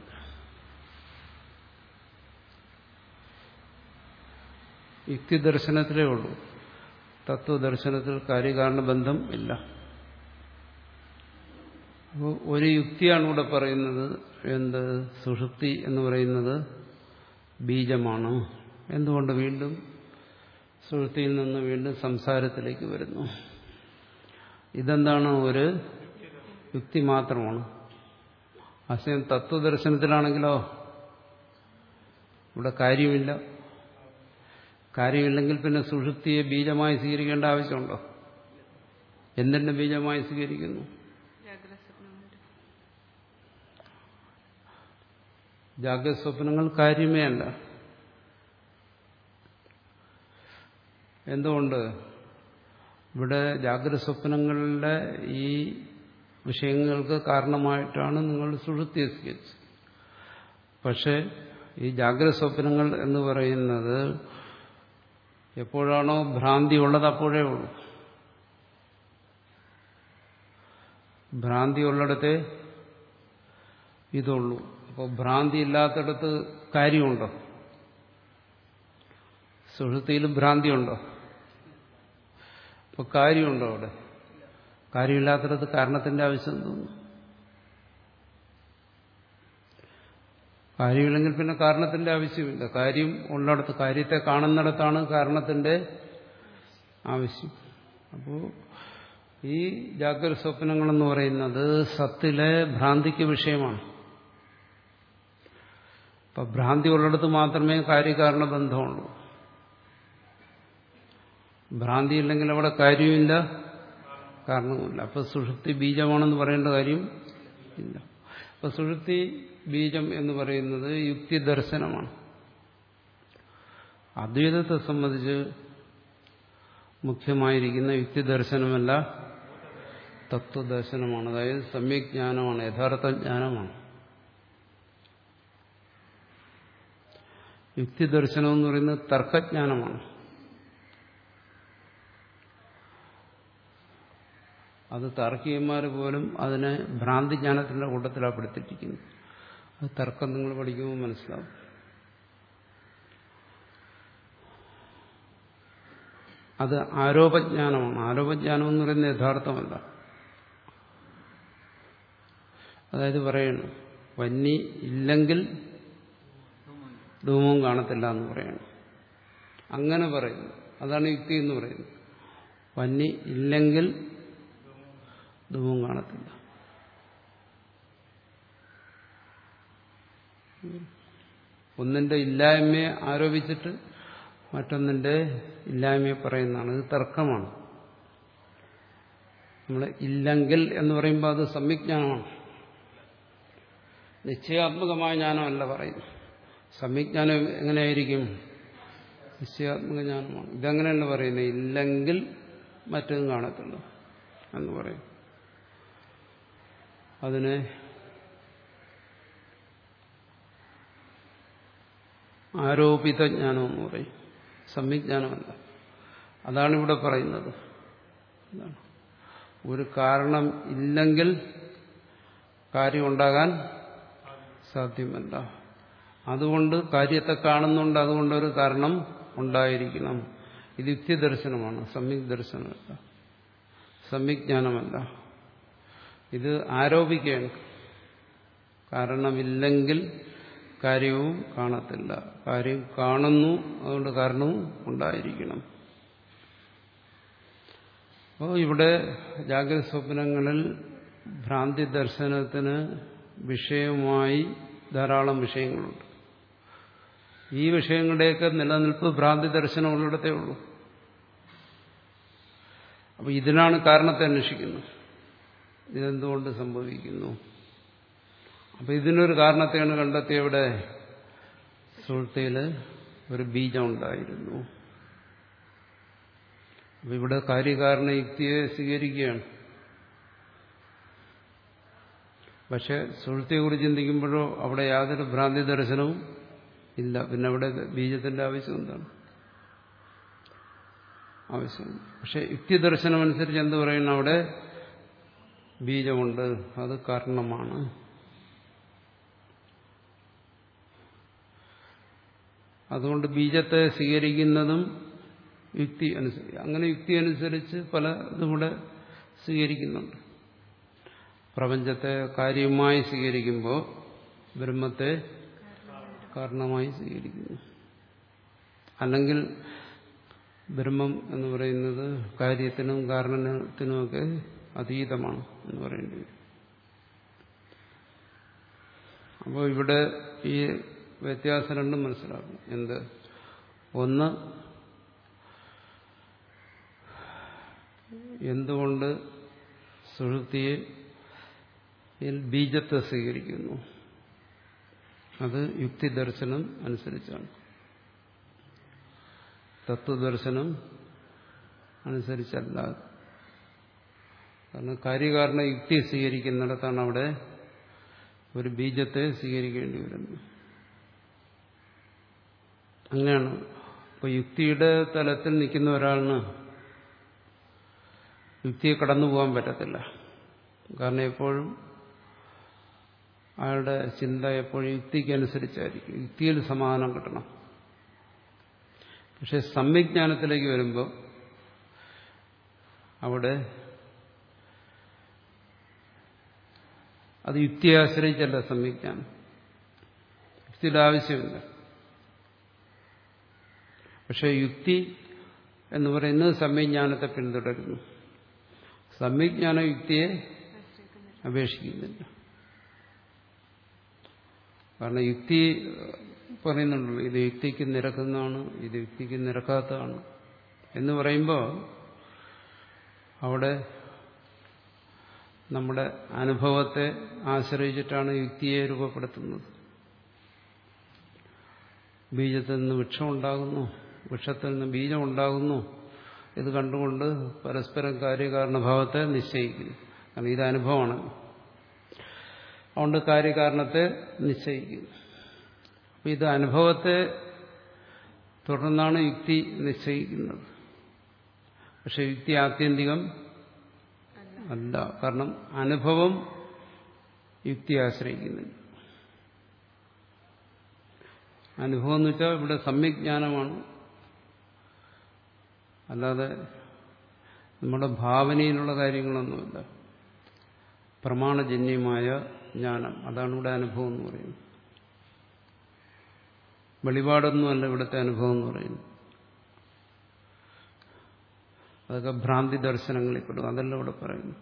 A: യുക്തി ദർശനത്തിലേ ഉള്ളൂ. തത്വദർശനത്തിൽ കാര്യകാരണ ബന്ധം ഇല്ല. അപ്പോൾ ഒരു യുക്തിയാണ് ഇവിടെ പറയുന്നത്. എന്ത്? സുഷുപ്തി എന്ന് പറയുന്നത് ബീജമാണ്. എന്തുകൊണ്ട് വീണ്ടും സുഷുപ്തിയിൽ നിന്ന് വീണ്ടും സംസാരത്തിലേക്ക് വരുന്നു? ഇതെന്താണ്? ഒരു യുക്തി മാത്രമാണ്. അസയം തത്വദർശനത്തിലാണെങ്കിലോ ഇവിടെ കാര്യമില്ല. കാര്യമില്ലെങ്കിൽ പിന്നെ സുഷുപ്തിയെ ബീജമായി സ്വീകരിക്കേണ്ട ആവശ്യമുണ്ടോ? എന്തിന്റെ ബീജമായി സ്വീകരിക്കുന്നു? ജാഗ്രത സ്വപ്നങ്ങൾ കാര്യമേ അല്ല. എന്തുകൊണ്ട്? ഇവിടെ ജാഗ്രത സ്വപ്നങ്ങളുടെ ഈ വിഷയങ്ങൾക്ക് കാരണമായിട്ടാണ് നിങ്ങൾ സുഷുപ്തിയെ സ്വീകരിച്ചത്. പക്ഷെ ഈ ജാഗ്രത സ്വപ്നങ്ങൾ എന്ന് പറയുന്നത് എപ്പോഴാണോ ഭ്രാന്തി ഉള്ളത് അപ്പോഴേ ഉള്ളൂ. ഭ്രാന്തി ഉള്ളിടത്തേ ഇതുള്ളൂ. അപ്പോൾ ഭ്രാന്തി ഇല്ലാത്തടത്ത് കാര്യമുണ്ടോ? സുഷുപ്തിയിലും ഭ്രാന്തിയുണ്ടോ? അപ്പോൾ കാര്യമുണ്ടോ അവിടെ? കാര്യമില്ലാത്തടത്ത് കാരണത്തിന്റെ ആവശ്യം തോന്നുന്നു. കാര്യമില്ലെങ്കിൽ പിന്നെ കാരണത്തിന്റെ ആവശ്യമില്ല. കാര്യം ഉള്ളിടത്ത്, കാര്യത്തെ കാണുന്നിടത്താണ് കാരണത്തിന്റെ ആവശ്യം. അപ്പോൾ ഈ ജാഗ്രത സ്വപ്നങ്ങളെന്ന് പറയുന്നത് സത്തിലെ ഭ്രാന്തിക്ക് വിഷയമാണ്. അപ്പം ഭ്രാന്തി ഉള്ളിടത്ത് മാത്രമേ കാര്യകാരണ ബന്ധമുള്ളൂ. ഭ്രാന്തി ഇല്ലെങ്കിൽ അവിടെ കാര്യവുമില്ല, കാരണവുമില്ല. അപ്പം സുഷുപ്തി ബീജമാണെന്ന് പറയേണ്ട കാര്യം ഇല്ല. അപ്പം സുഷുപ്തി ബീജം എന്ന് പറയുന്നത് യുക്തി ദർശനമാണ്. അദ്വൈതത്തെ സംബന്ധിച്ച് മുഖ്യമായിരിക്കുന്ന യുക്തി ദർശനമല്ല, തത്വദർശനമാണ്. അതായത് സമ്യക് ജ്ഞാനമാണ്, യഥാർത്ഥ ജ്ഞാനമാണ്. യുക്തി ദർശനം എന്ന് പറയുന്നത് തർക്കജ്ഞാനമാണ്. അത് താർക്കികന്മാർ പോലും അതിനെ ഭ്രാന്തിജ്ഞാനത്തിന്റെ കൂട്ടത്തിലാണ് പെടുത്തിയിരിക്കുന്നത്. അത് തർക്കം നിങ്ങൾ പഠിക്കുമ്പോൾ മനസ്സിലാവും. അത് ആരോപജ്ഞാനമാണ്. ആരോപജ്ഞാനം എന്ന് പറയുന്നത് യഥാർത്ഥമല്ല. അതായത് പറയണു വന്നി ഇല്ലെങ്കിൽ ധൂമവും കാണത്തില്ല എന്ന് പറയണം. അങ്ങനെ പറയുന്നു. അതാണ് യുക്തി എന്ന് പറയുന്നത്. വന്നി ഇല്ലെങ്കിൽ ധൂമവും കാണത്തില്ല. ഒന്നിന്റെ ഇല്ലായ്മയെ ആരോപിച്ചിട്ട് മറ്റൊന്നിന്റെ ഇല്ലായ്മയെ പറയുന്നതാണ്. ഇത് തർക്കമാണ്. നമ്മൾ ഇല്ലെങ്കിൽ എന്ന് പറയുമ്പോൾ അത് സമ്യജ്ഞാനമാണ്. നിശ്ചയാത്മകമായ ജ്ഞാനമല്ല പറയുന്നു. സമ്യജ്ഞാനം എങ്ങനെയായിരിക്കും? നിശ്ചയാത്മക ജ്ഞാനമാണ്. ഇതങ്ങനെയല്ല പറയുന്നത്. ഇല്ലെങ്കിൽ മറ്റൊന്നും കാണത്തില്ല എന്ന് പറയും. അതിനെ ആരോപിത ജ്ഞാനം എന്ന് പറയും. സമ്യജ്ഞാനമല്ല. അതാണ് ഇവിടെ പറയുന്നത്. ഒരു കാരണം ഇല്ലെങ്കിൽ കാര്യം ഉണ്ടാകാൻ സാധ്യമല്ല. അതുകൊണ്ട് കാര്യത്തെ കാണുന്നുണ്ട്, അതുകൊണ്ടൊരു കാരണം ഉണ്ടായിരിക്കണം. ഇത് യുക്തിദർശനമാണ്, സമ്യക് ദർശനമല്ല, സമ്യജ്ഞാനമല്ല. ഇത് ആരോപിക്കുകയാണ്. കാരണമില്ലെങ്കിൽ കാര്യവും കാണത്തില്ല. കാര്യം കാണുന്നു, അതുകൊണ്ട് കാരണവും ഉണ്ടായിരിക്കണം. അപ്പോൾ ഇവിടെ ജാഗ്രത സ്വപ്നങ്ങളിൽ ഭ്രാന്തി ദർശനത്തിന് വിഷയമായി ധാരാളം വിഷയങ്ങളുണ്ട്. ഈ വിഷയങ്ങളുടെയൊക്കെ നിലനിൽപ്പ് ഭ്രാന്തി ദർശനം ഉള്ളിടത്തേ ഉള്ളൂ. അപ്പോൾ ഇതിനാണ് കാരണത്തെ അന്വേഷിക്കുന്നത്. ഇതെന്തുകൊണ്ട് സംഭവിക്കുന്നു? അപ്പോൾ ഇതിനൊരു കാരണത്തെയാണ് കണ്ടെത്തിയ ഇവിടെ സുഹൃത്തിയിൽ ഒരു ബീജം ഉണ്ടായിരുന്നു. അപ്പോൾ ഇവിടെ കാര്യകാരണ യുക്തിയെ സ്വീകരിക്കുകയാണ്. പക്ഷെ സുഹൃത്തിയെക്കുറിച്ച് ചിന്തിക്കുമ്പോഴോ അവിടെ യാതൊരു ഭ്രാന്തി ദർശനവും ഇല്ല. പിന്നെ അവിടെ ബീജത്തിന്റെ ആവശ്യം എന്താണ്? ആവശ്യം. പക്ഷെ യുക്തി ദർശനം അനുസരിച്ച് എന്ത് പറയുന്നു? അവിടെ ബീജമുണ്ട്, അത് കാരണമാണ്. അതുകൊണ്ട് ബീജത്തെ സ്വീകരിക്കുന്നതും യുക്തി അനുസരിച്ച്, അങ്ങനെ യുക്തി അനുസരിച്ച് പല ഇതും കൂടെ സ്വീകരിക്കുന്നുണ്ട്. പ്രപഞ്ചത്തെ കാര്യമായി സ്വീകരിക്കുമ്പോൾ ബ്രഹ്മത്തെ കാരണമായി സ്വീകരിക്കുന്നു. അല്ലെങ്കിൽ ബ്രഹ്മം എന്ന് പറയുന്നത് കാര്യത്തിനും കാരണത്തിനുമൊക്കെ അതീതമാണ് എന്ന് പറയേണ്ടി വരും. അപ്പോൾ ഇവിടെ ഈ വ്യത്യാസം രണ്ടും മനസ്സിലാക്കണം. എന്ത്? ഒന്ന്, എന്തുകൊണ്ട് സുഷുപ്തിയെ ബീജത്തെ സ്വീകരിക്കുന്നു? അത് യുക്തിദർശനം അനുസരിച്ചാണ്. തത്വദർശനം അനുസരിച്ചല്ല. കാരണം കാര്യകാരണ യുക്തി സ്വീകരിക്കുന്നിടത്താണ് അവിടെ ഒരു ബീജത്തെ സ്വീകരിക്കേണ്ടി വരുന്നത്. അങ്ങനെയാണ്. അപ്പോൾ യുക്തിയുടെ തലത്തിൽ നിൽക്കുന്ന ഒരാളിന് യുക്തിയെ കടന്നു പോകാൻ പറ്റത്തില്ല. കാരണം എപ്പോഴും അയാളുടെ ചിന്ത എപ്പോഴും യുക്തിക്കനുസരിച്ചായിരിക്കും. യുക്തിയിൽ സമാധാനം കിട്ടണം. പക്ഷെ സമ്യജ്ഞാനത്തിലേക്ക് വരുമ്പോൾ അവിടെ അത് യുക്തിയെ ആശ്രയിച്ചല്ല സമ്യജ്ഞാനം. യുക്തിയുടെ ആവശ്യമില്ല. പക്ഷെ യുക്തി എന്ന് പറയുന്നത് സമ്യജ്ഞാനത്തെ പിന്തുടരുന്നു. സമ്യജ്ഞാന യുക്തിയെ അപേക്ഷിക്കുന്നില്ല. കാരണം യുക്തി പറയുന്നുണ്ടല്ലോ, ഇത് യുക്തിക്ക് നിരക്കുന്നതാണ്, ഇത് യുക്തിക്ക് നിരക്കാത്തതാണ് എന്ന് പറയുമ്പോൾ അവിടെ നമ്മുടെ അനുഭവത്തെ ആശ്രയിച്ചിട്ടാണ് യുക്തിയെ രൂപപ്പെടുത്തുന്നത്. ബീജത്തിൽ നിന്ന് വൃക്ഷം ഉണ്ടാകുന്നു, വൃക്ഷത്തിൽ നിന്ന് ബീജം ഉണ്ടാകുന്നു. ഇത് കണ്ടുകൊണ്ട് പരസ്പരം കാര്യകാരണഭാവത്തെ നിശ്ചയിക്കുന്നു. കാരണം ഇത് അനുഭവമാണ്. അതുകൊണ്ട് കാര്യകാരണത്തെ നിശ്ചയിക്കുന്നു. അപ്പം ഇത് അനുഭവത്തെ തുടർന്നാണ് യുക്തി നിശ്ചയിക്കുന്നത്. പക്ഷെ യുക്തി ആത്യന്തികം അല്ല. കാരണം അനുഭവം യുക്തിയെ ആശ്രയിക്കുന്നില്ല. അനുഭവം എന്ന് വെച്ചാൽ ഇവിടെ സമ്യജ്ഞാനമാണ്. അല്ലാതെ നമ്മുടെ ഭാവനയിലുള്ള കാര്യങ്ങളൊന്നുമില്ല. പ്രമാണജന്യമായ ജ്ഞാനം, അതാണ് ഇവിടെ അനുഭവം എന്ന് പറയുന്നത്. വെളിപാടൊന്നുമല്ല ഇവിടുത്തെ അനുഭവം എന്ന് പറയുന്നത്. അതൊക്കെ ഭ്രാന്തി ദർശനങ്ങളിൽ പെടും. അതല്ല ഇവിടെ പറയുന്നു.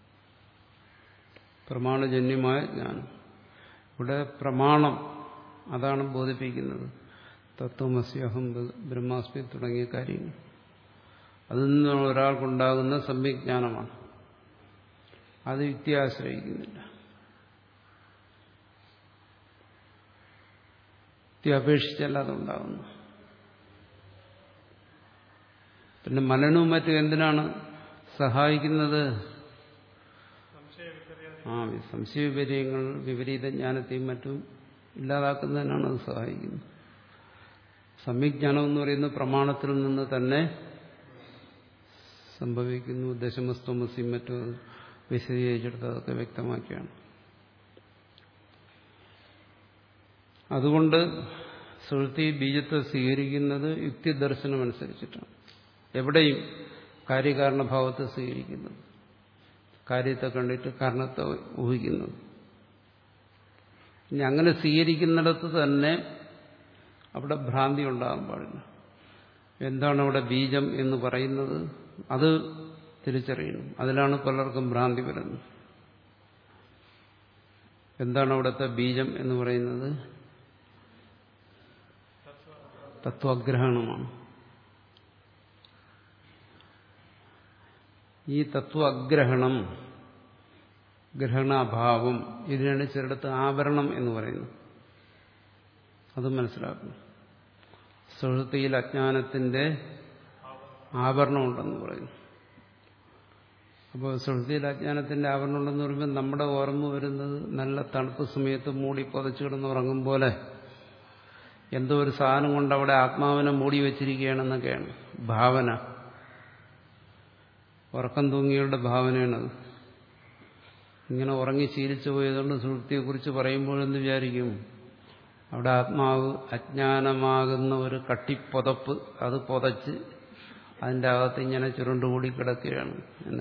A: പ്രമാണജന്യമായ ജ്ഞാനം. ഇവിടെ പ്രമാണം അതാണ് ബോധിപ്പിക്കുന്നത്. തത്വമസി അഹം ബ്രഹ്മാസ്മി തുടങ്ങിയ കാര്യങ്ങൾ. അതിൽ നിന്ന് ഒരാൾക്കുണ്ടാകുന്ന സമ്യജ്ഞാനമാണ്. അത് യുക്തിയെ ആശ്രയിക്കുന്നില്ല. യുക്തി അപേക്ഷിച്ചല്ല അതുണ്ടാകുന്നു. പിന്നെ മനനവും മറ്റും എന്തിനാണ് സഹായിക്കുന്നത്? ആ സംശയ വിപര്യങ്ങൾ വിപരീത ജ്ഞാനത്തെയും മറ്റും ഇല്ലാതാക്കുന്നതിനാണ് അത് സഹായിക്കുന്നത്. സമ്യജ്ഞാനം എന്ന് പറയുന്ന പ്രമാണത്തിൽ നിന്ന് തന്നെ സംഭവിക്കുന്നു. ദശമസ്തമസിയും മറ്റും വിശദീകരിച്ചെടുത്ത് അതൊക്കെ വ്യക്തമാക്കിയാണ്. അതുകൊണ്ട് സുഹൃത്തി ബീജത്തെ സ്വീകരിക്കുന്നത് യുക്തി ദർശനമനുസരിച്ചിട്ടാണ്. എവിടെയും കാര്യകാരണഭാവത്തെ സ്വീകരിക്കുന്നത്, കാര്യത്തെ കണ്ടിട്ട് കാരണത്തെ ഊഹിക്കുന്നത്. ഇനി അങ്ങനെ സ്വീകരിക്കുന്നിടത്ത് തന്നെ അവിടെ ഭ്രാന്തി ഉണ്ടാകാൻ പാടില്ല. എന്താണ് അവിടെ ബീജം എന്ന് പറയുന്നത് അത് തിരിച്ചറിയണം. അതിലാണ് പലർക്കും ഭ്രാന്തി വരുന്നത്. എന്താണ് അവിടുത്തെ ബീജം എന്ന് പറയുന്നത്? തത്വഗ്രഹണമാണ്. ഈ തത്വഗ്രഹണം, ഗ്രഹണാഭാവം, ഇതിനാണ് ചിലടത്ത് ആവരണം എന്ന് പറയുന്നത്. അത് മനസ്സിലാക്കണം. സുഷുപ്തിയിൽ അജ്ഞാനത്തിന്റെ ആവരണമുണ്ടെന്ന് പറയുന്നു. അപ്പോൾ സുഷുപ്തിയിൽ അജ്ഞാനത്തിന്റെ ആവരണമുണ്ടെന്ന് പറയുമ്പോൾ നമ്മുടെ ഓർമ്മ വരുന്നത് നല്ല തണുപ്പ് സമയത്ത് മൂടി പുതച്ചു കിടന്ന് ഉറങ്ങും പോലെ എന്തോ ഒരു സാധനം കൊണ്ട് അവിടെ ആത്മാവിനെ മൂടി വെച്ചിരിക്കുകയാണെന്നൊക്കെയാണ് ഭാവന. ഉറക്കം തൂങ്ങിയവരുടെ ഭാവനയാണത്. ഇങ്ങനെ ഉറങ്ങി ശീലിച്ചു പോയതുകൊണ്ട് സുഷുപ്തിയെക്കുറിച്ച് പറയുമ്പോഴെന്ന് വിചാരിക്കും അവിടെ ആത്മാവ് അജ്ഞാനമാകുന്ന ഒരു കട്ടിപ്പൊതപ്പ് അത് പൊതച്ച് അതിൻ്റെ അകത്ത് ഇങ്ങനെ ചുരുണ്ടുകൂടി കിടക്കുകയാണ് എന്ന്.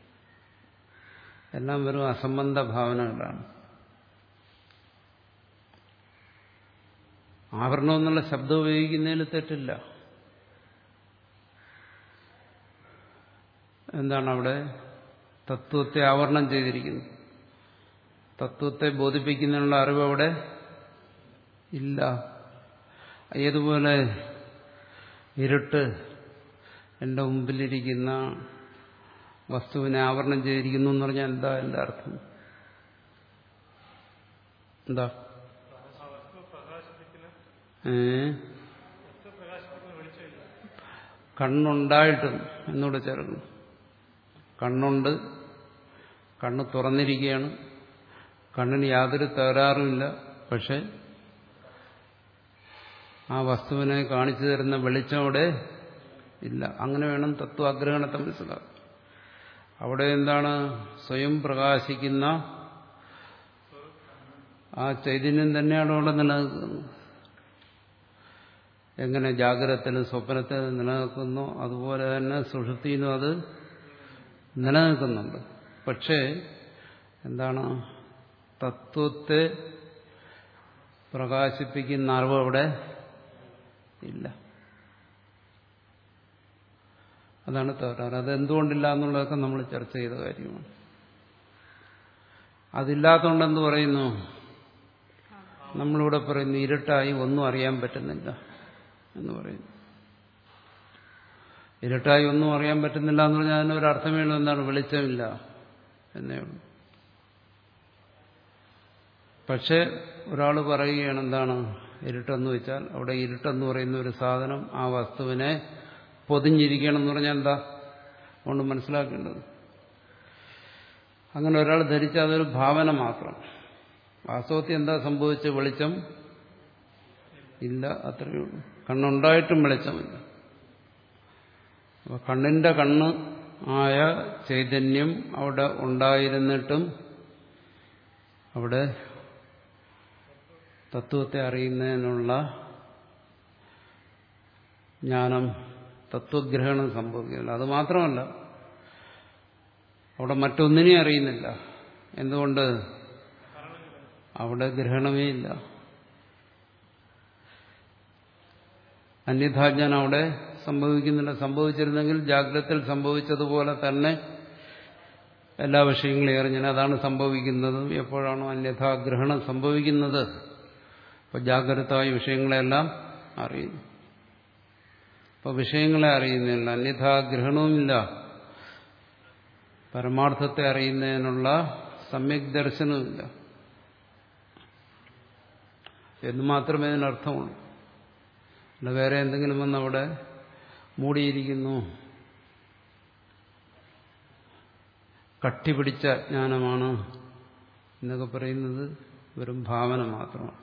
A: എല്ലാം വെറും അസംബന്ധ ഭാവനകളാണ്. ആവരണം എന്നുള്ള ശബ്ദം ഉപയോഗിക്കുന്നതിൽ തെറ്റില്ല. എന്താണ് അവിടെ? തത്വത്തെ ആവരണം ചെയ്തിരിക്കുന്നു. തത്വത്തെ ബോധിപ്പിക്കുന്നതിനുള്ള അറിവ് അവിടെ ഇല്ല. ഏതുപോലെ ഇരുട്ട് എൻ്റെ മുമ്പിലിരിക്കുന്ന വസ്തുവിനെ ആവരണം ചെയ്തിരിക്കുന്നു എന്ന് പറഞ്ഞാൽ എന്താ എൻ്റെ അർത്ഥം? എന്താ? ഏ കണ്ണുണ്ടായിട്ടും എന്നൂടെ ചേർക്കുന്നു. കണ്ണുണ്ട്, കണ്ണ് തുറന്നിരിക്കുകയാണ്, കണ്ണിന് യാതൊരു തകരാറുമില്ല. പക്ഷെ ആ വസ്തുവിനെ കാണിച്ചു തരുന്ന വെളിച്ചം അവിടെ ഇല്ല. അങ്ങനെ വേണം തത്വാഗ്രഹണത്തെ മനസ്സിലാക്കുക. അവിടെ എന്താണ്? സ്വയം പ്രകാശിക്കുന്ന ആ ചൈതന്യം തന്നെയാണ് അവിടെ നിലനിൽക്കുന്നത്. എങ്ങനെ ജാഗ്രതത്തിലും സ്വപ്നത്തിലും നിലനിൽക്കുന്നു അതുപോലെ തന്നെ സുഷുപ്തിയിലും അത് നിലനിൽക്കുന്നുണ്ട്. പക്ഷേ എന്താണ്? തത്വത്തെ പ്രകാശിപ്പിക്കുന്ന അറിവ് അവിടെ ഇല്ല. അതാണ് തകരാറ്. അതെന്തുകൊണ്ടില്ല എന്നുള്ളതൊക്കെ നമ്മൾ ചർച്ച ചെയ്ത കാര്യമാണ്. അതില്ലാത്തതുകൊണ്ടെന്ന് പറയുന്നു, നമ്മളിവിടെ പറയുന്നു ഇരുട്ടായി ഒന്നും അറിയാൻ പറ്റുന്നില്ല എന്ന് പറയുന്നു. ഇരുട്ടായി ഒന്നും അറിയാൻ പറ്റുന്നില്ല എന്ന് പറഞ്ഞാൽ അതിനൊരർത്ഥമേ ഉള്ളൂ. എന്താണ്? വെളിച്ചമില്ല എന്നേ ഉള്ളൂ. പക്ഷെ ഒരാൾ പറയുകയാണ് എന്താണ് ഇരുട്ടെന്ന് വെച്ചാൽ അവിടെ ഇരുട്ടെന്ന് പറയുന്ന ഒരു സാധനം ആ വസ്തുവിനെ പൊതിഞ്ഞിരിക്കണം എന്ന് പറഞ്ഞാൽ എന്താ? അതുകൊണ്ട് മനസ്സിലാക്കേണ്ടത് അങ്ങനെ ഒരാൾ ധരിച്ചാൽ അതൊരു ഭാവന മാത്രം. വാസ്തവത്തിൽ എന്താ സംഭവിച്ച? വെളിച്ചം ഇല്ല, അത്രയേ ഉള്ളൂ. കണ്ണുണ്ടായിട്ടും വെളിച്ചമില്ല. അപ്പൊ കണ്ണിന്റെ കണ്ണ് ആയ ചൈതന്യം അവിടെ ഉണ്ടായിരുന്നിട്ടും അവിടെ തത്വത്തെ അറിയുന്നതിനുള്ള ജ്ഞാനം, തത്വഗ്രഹണം സംഭവിക്കുന്നില്ല. അത് മാത്രമല്ല, അവിടെ മറ്റൊന്നിനെയും അറിയുന്നില്ല. എന്തുകൊണ്ട്? അവിടെ ഗ്രഹണമേ ഇല്ല. അന്യഥാജ്ഞാനം അവിടെ സംഭവിക്കുന്നില്ല. സംഭവിച്ചിരുന്നെങ്കിൽ ജാഗ്രതയിൽ സംഭവിച്ചതുപോലെ തന്നെ എല്ലാ വിഷയങ്ങളെയും അറിഞ്ഞാൽ അതാണ് സംഭവിക്കുന്നത്. എപ്പോഴാണോ അന്യഥാഗ്രഹണം സംഭവിക്കുന്നത് അപ്പോൾ ജാഗ്രതയായ വിഷയങ്ങളെല്ലാം അറിയുന്നു. അപ്പോൾ വിഷയങ്ങളെ അറിയുന്നില്ല, അന്യഥാഗ്രഹണവുമില്ല. പരമാർത്ഥത്തെ അറിയുന്നതിനുള്ള സമ്യക് ദർശനമില്ല എന്ന് മാത്രമേ ഇതിനർത്ഥമുള്ളൂ. അല്ല വേറെ എന്തെങ്കിലും വന്ന് അവിടെ മൂടിയിരിക്കുന്നു, കട്ടിപിടിച്ച ജ്ഞാനമാണ് എന്നൊക്കെ പറയുന്നത് വെറും ഭാവന മാത്രമാണ്.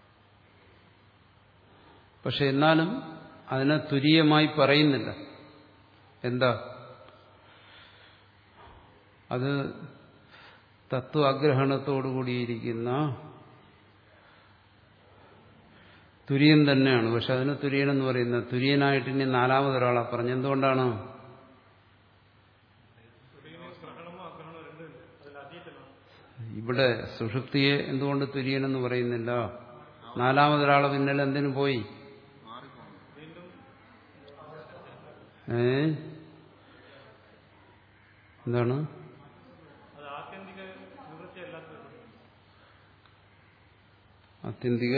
A: പക്ഷെ എന്നാലും അതിനെ തുരീയമായി പറയുന്നില്ല. എന്താ അത് തത്വാഗ്രഹണത്തോടുകൂടിയിരിക്കുന്ന തുര്യൻ തന്നെയാണ്. പക്ഷെ അതിന് തുര്യനെന്ന് പറയുന്നത് തുര്യനായിട്ട് ഇനി നാലാമതൊരാളാ പറഞ്ഞു. എന്തുകൊണ്ടാണ്? ഇവിടെ സുഷുപ്തിയെ എന്തുകൊണ്ട് തുര്യനെന്ന് പറയുന്നില്ല? നാലാമതൊരാളെ പിന്നിൽ എന്തിനു പോയി? ഏ എന്താണ്? ആത്യന്തിക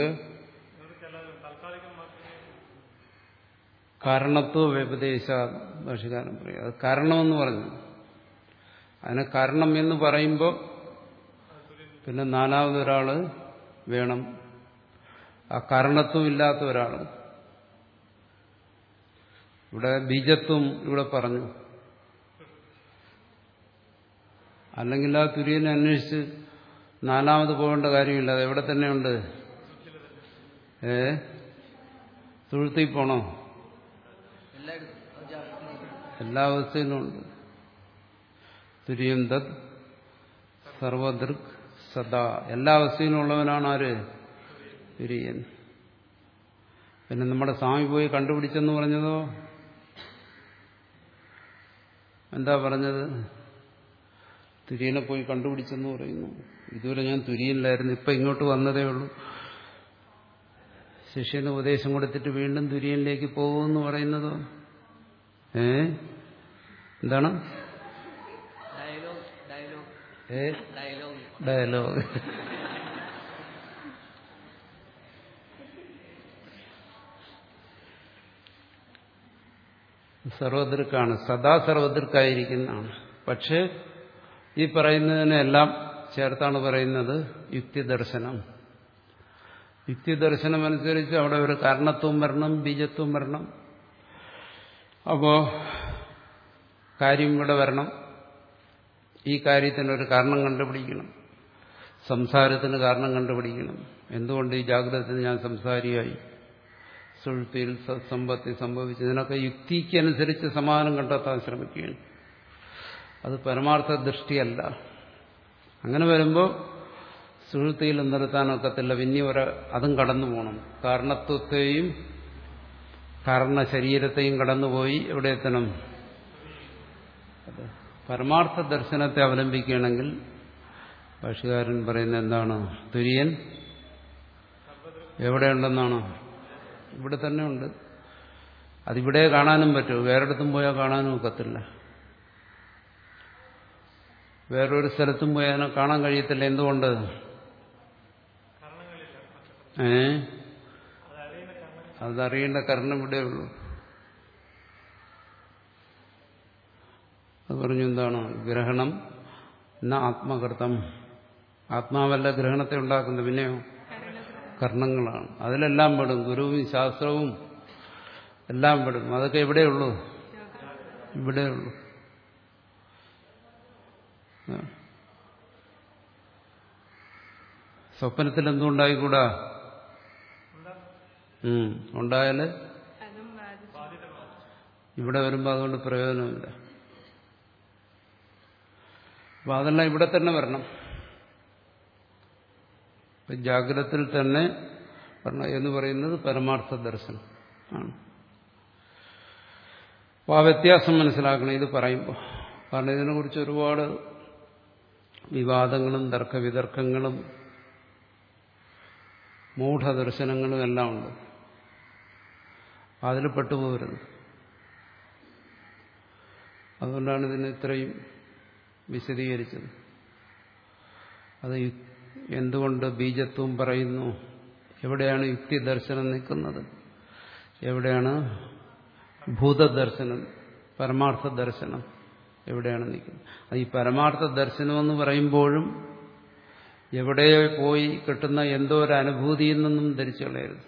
A: കാരണത്വ വ്യപദേശ ഭാഷകാരൻ പറയും. അത് കാരണമെന്ന് പറഞ്ഞു. അതിനെ കാരണം എന്ന് പറയുമ്പോൾ പിന്നെ നാലാമതൊരാള് വേണം. ആ കാരണത്വം ഇല്ലാത്ത ഒരാൾ. ഇവിടെ ബീജത്വം ഇവിടെ പറഞ്ഞു. അല്ലെങ്കിൽ ആ തുര്യനെ അന്വേഷിച്ച് നാലാമത് പോകേണ്ട കാര്യമില്ല. അത് എവിടെ തന്നെയുണ്ട്? ഏ സുഴുത്തി പോണോ? എല്ലാ അവസ്ഥയിലും ഉണ്ട്. തുര്യം തത് സർവദൃക് സദാ. എല്ലാ അവസ്ഥയിലും ഉള്ളവനാണ് ആര്? തുര്യൻ. പിന്നെ നമ്മുടെ സ്വാമി പോയി കണ്ടുപിടിച്ചെന്ന് പറഞ്ഞതോ എന്താ പറഞ്ഞത്? തുര്യനെ പോയി കണ്ടുപിടിച്ചെന്ന് പറയുന്നു. ഇതുവരെ ഞാൻ തുര്യനിലായിരുന്നു, ഇപ്പൊ ഇങ്ങോട്ട് വന്നതേ ഉള്ളൂ. ശിഷ്യന് ഉപദേശം കൊടുത്തിട്ട് വീണ്ടും തുര്യനിലേക്ക് പോകുമെന്ന് പറയുന്നതോ ഏ എന്താണ്? ഏ ഡയലോഗ്. സർവദൃക്കാണ്, സദാ സർവദൃക്കായിരിക്കുന്നതാണ്. പക്ഷെ ഈ പറയുന്നതിനെല്ലാം ചേർത്താണ് പറയുന്നത് യുക്തിദർശനം. യുക്തിദർശനം അനുസരിച്ച് അവിടെ ഒരു കാരണത്വം വരണം, ബീജത്വം വരണം. അപ്പോ കാര്യം ഇവിടെ വരണം. ഈ കാര്യത്തിനൊരു കാരണം കണ്ടുപിടിക്കണം. സംസാരത്തിന് കാരണം കണ്ടുപിടിക്കണം. എന്തുകൊണ്ട് ഈ ജാഗ്രതത്തിന് ഞാൻ സംസാരിയായി, സുഴുത്തിയിൽ സത്സമ്പത്തി സംഭവിച്ചു, ഇതിനൊക്കെ യുക്തിക്കനുസരിച്ച് സമാധാനം കണ്ടെത്താൻ ശ്രമിക്കുകയാണ്. അത് പരമാർത്ഥ ദൃഷ്ടിയല്ല. അങ്ങനെ വരുമ്പോൾ സുഴുത്തിയിൽ നിർത്താനൊക്കത്തില്ല. പിന്നെ ഒരു അതും കടന്നു പോകണം. കാരണത്വത്തെയും കാരണ ശരീരത്തെയും കടന്നുപോയി എവിടെ എത്തണം? പരമാർത്ഥ ദർശനത്തെ അവലംബിക്കുകയാണെങ്കിൽ ഭാഷ്യകാരൻ പറയുന്നത് എന്താണ്? തുര്യൻ എവിടെയുണ്ടെന്നാണ്? ഇവിടെ തന്നെ ഉണ്ട്. അതിവിടെ കാണാനും പറ്റൂ, വേറെടുത്തും പോയാൽ കാണാനും ഒക്കത്തില്ല. വേറൊരു സ്ഥലത്തും പോയാൽ അതിനെ കാണാൻ കഴിയത്തില്ല. എന്തുകൊണ്ട്? ഏ അതറിയേണ്ട കാരണം ഇവിടെ ഉള്ളൂ. അത് പറഞ്ഞു എന്താണ്? ഗ്രഹണം എന്ന ആത്മകൃതം. ആത്മാവല്ല ഗ്രഹണത്തെ ഉണ്ടാക്കുന്നത്, പിന്നെയോ കർണങ്ങളാണ്. അതിലെല്ലാം പെടും. ഗുരുവും ശാസ്ത്രവും എല്ലാം പെടും. അതൊക്കെ എവിടെയുള്ളൂ? ഇവിടെയുള്ളൂ. സ്വപ്നത്തിൽ എന്തുണ്ടായിക്കൂടാ? ഉം ഉണ്ടായാല് ഇവിടെ വരുമ്പോ അതുകൊണ്ട് പ്രയോജനമില്ല. അപ്പൊ അതെല്ലാം ഇവിടെ തന്നെ വരണം. ജാഗ്രതത്തിൽ തന്നെ വരണം എന്ന് പറയുന്നത് പരമാർത്ഥ ദർശനം ആണ്. അപ്പോൾ ആ വ്യത്യാസം മനസ്സിലാക്കണം ഇത് പറയുമ്പോൾ. കാരണം ഇതിനെക്കുറിച്ച് ഒരുപാട് വിവാദങ്ങളും തർക്കവിതർക്കങ്ങളും മൂഢദർശനങ്ങളും എല്ലാം ഉണ്ട്. അതിൽ പെട്ടുപോകരുത്. അതുകൊണ്ടാണ് ഇതിന് ഇത്രയും വിശദീകരിച്ചത്. അത് എന്തുകൊണ്ട് ബീജത്വം പറയുന്നു, എവിടെയാണ് യുക്തി ദർശനം നിൽക്കുന്നത്, എവിടെയാണ് ഭൂതദർശനം, പരമാർത്ഥ ദർശനം എവിടെയാണ് നിൽക്കുന്നത്. അത് ഈ പരമാർത്ഥ ദർശനമെന്ന് പറയുമ്പോഴും എവിടെ പോയി കിട്ടുന്ന എന്തോ ഒരു അനുഭൂതിയിൽ നിന്നും ധരിച്ചു കളയരുത്.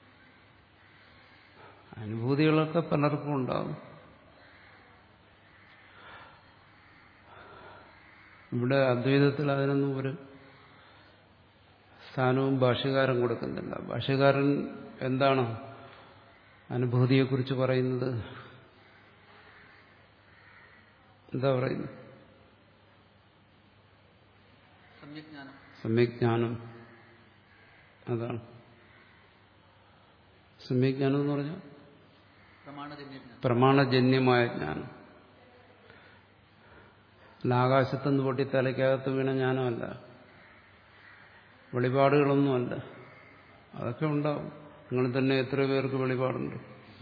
A: അനുഭൂതികളൊക്കെ പലർക്കും ഉണ്ടാകും. ഇവിടെ അദ്വൈതത്തിൽ അതിനൊന്നും ഒരു സ്ഥാനവും ഭാഷ്യകാരൻ കൊടുക്കുന്നില്ല. ഭാഷ്യകാരൻ എന്താണ് അനുഭൂതിയെക്കുറിച്ച് പറയുന്നത്? എന്താ പറയുന്നത്? സമ്യജ്ഞാനം. അതാണ് സമ്യജ്ഞാനം എന്ന് പറഞ്ഞാൽ പ്രമാണജന്യമായ ജ്ഞാനം. അല്ല ആകാശത്തുനിന്ന് പൊട്ടി തലയ്ക്കകത്ത് വീണ ജ്ഞാനമല്ല, വെളിപാടുകളൊന്നുമല്ല. അതൊക്കെ ഉണ്ടാവും. നിങ്ങൾ തന്നെ എത്ര പേർക്ക് വെളിപാടുണ്ട്?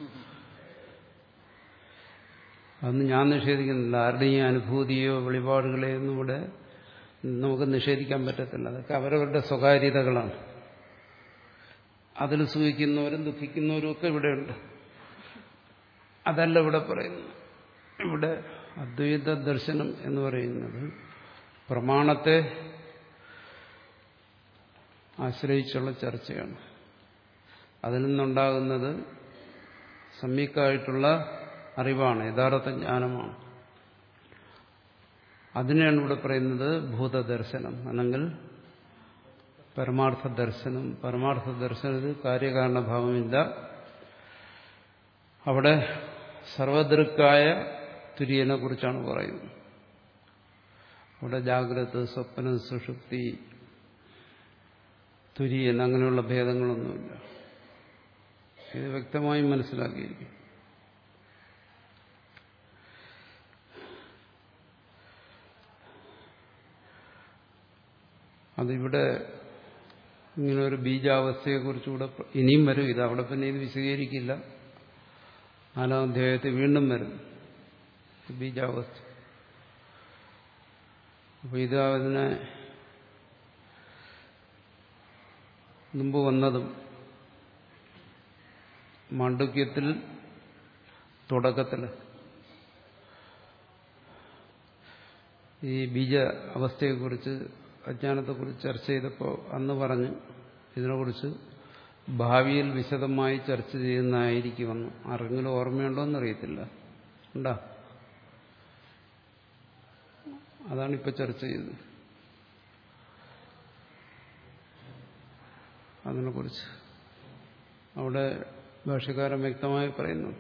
A: അതൊന്നും ഞാൻ നിഷേധിക്കുന്നില്ല. ആരുടെയും അനുഭൂതിയോ വെളിപാടുകളെയോ ഒന്നും ഇവിടെ നമുക്ക് നിഷേധിക്കാൻ പറ്റത്തില്ല. അതൊക്കെ അവരവരുടെ സ്വകാര്യതകളാണ്. അതിൽ സുഖിക്കുന്നവരും ദുഃഖിക്കുന്നവരും ഒക്കെ ഇവിടെയുണ്ട്. അതല്ല ഇവിടെ പറയുന്നത്. ഇവിടെ അദ്വൈത ദർശനം എന്ന് പറയുന്നത് പ്രമാണത്തെ ആശ്രയിച്ചുള്ള ചർച്ചയാണ്. അതിൽ നിന്നുണ്ടാകുന്നത് സമ്യക്കായിട്ടുള്ള അറിവാണ്, യഥാർത്ഥ ജ്ഞാനമാണ്. അതിനെയാണ് ഇവിടെ പറയുന്നത് ഭൂതദർശനം അല്ലെങ്കിൽ പരമാർത്ഥ ദർശനം. പരമാർത്ഥ ദർശനത്തിൽ കാര്യകാരണഭാവമില്ല. അവിടെ സർവദൃക്കായ തുര്യനെ കുറിച്ചാണ് പറയുന്നത്. അവിടെ ജാഗ്രത, സ്വപ്നം, സുഷുപ്തി, തുര്യൻ അങ്ങനെയുള്ള ഭേദങ്ങളൊന്നുമില്ല. ഇത് വ്യക്തമായി മനസ്സിലാക്കിയിരിക്കും. അതിവിടെ ഇങ്ങനെ ഒരു ബീജാവസ്ഥയെക്കുറിച്ചുകൂടെ ഇനിയും വരും. ഇത് അവിടെ പിന്നെ ഇത് വിശദീകരിക്കില്ല. നാലാം അധ്യായത്തിൽ വീണ്ടും വരും ബീജാവസ്ഥ. അപ്പൊ ഇത് അതിനെ മുമ്പ് വന്നതും മാണ്ഡുക്യത്തിൽ തുടക്കത്തിൽ ഈ ബീജ അവസ്ഥയെക്കുറിച്ച് അജ്ഞാനത്തെക്കുറിച്ച് ചർച്ച ചെയ്തപ്പോൾ അന്ന് പറഞ്ഞു ഇതിനെക്കുറിച്ച് ഭാവിയിൽ വിശദമായി ചർച്ച ചെയ്യുന്നതായിരിക്കുമെന്ന്. ആർക്കെങ്കിലും ഓർമ്മയുണ്ടോ എന്നറിയത്തില്ല. ഉണ്ടോ? അതാണിപ്പോൾ ചർച്ച ചെയ്യുന്നത്. അതിനെക്കുറിച്ച് അവിടെ ഭാഷ്യകാരൻ വ്യക്തമായി പറയുന്നുണ്ട്.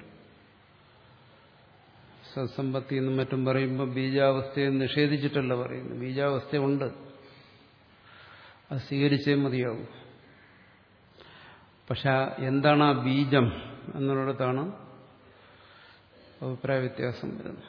A: സത്സമ്പത്തി എന്നും മറ്റും പറയുമ്പോൾ ബീജാവസ്ഥയെ നിഷേധിച്ചിട്ടല്ല പറയുന്നത്. ബീജാവസ്ഥയുണ്ട്, അത് സ്വീകരിച്ചേ മതിയാവും. പക്ഷെ എന്താണ് ആ ബീജം എന്നുള്ളിടത്താണ് അഭിപ്രായ വ്യത്യാസം വരുന്നത്.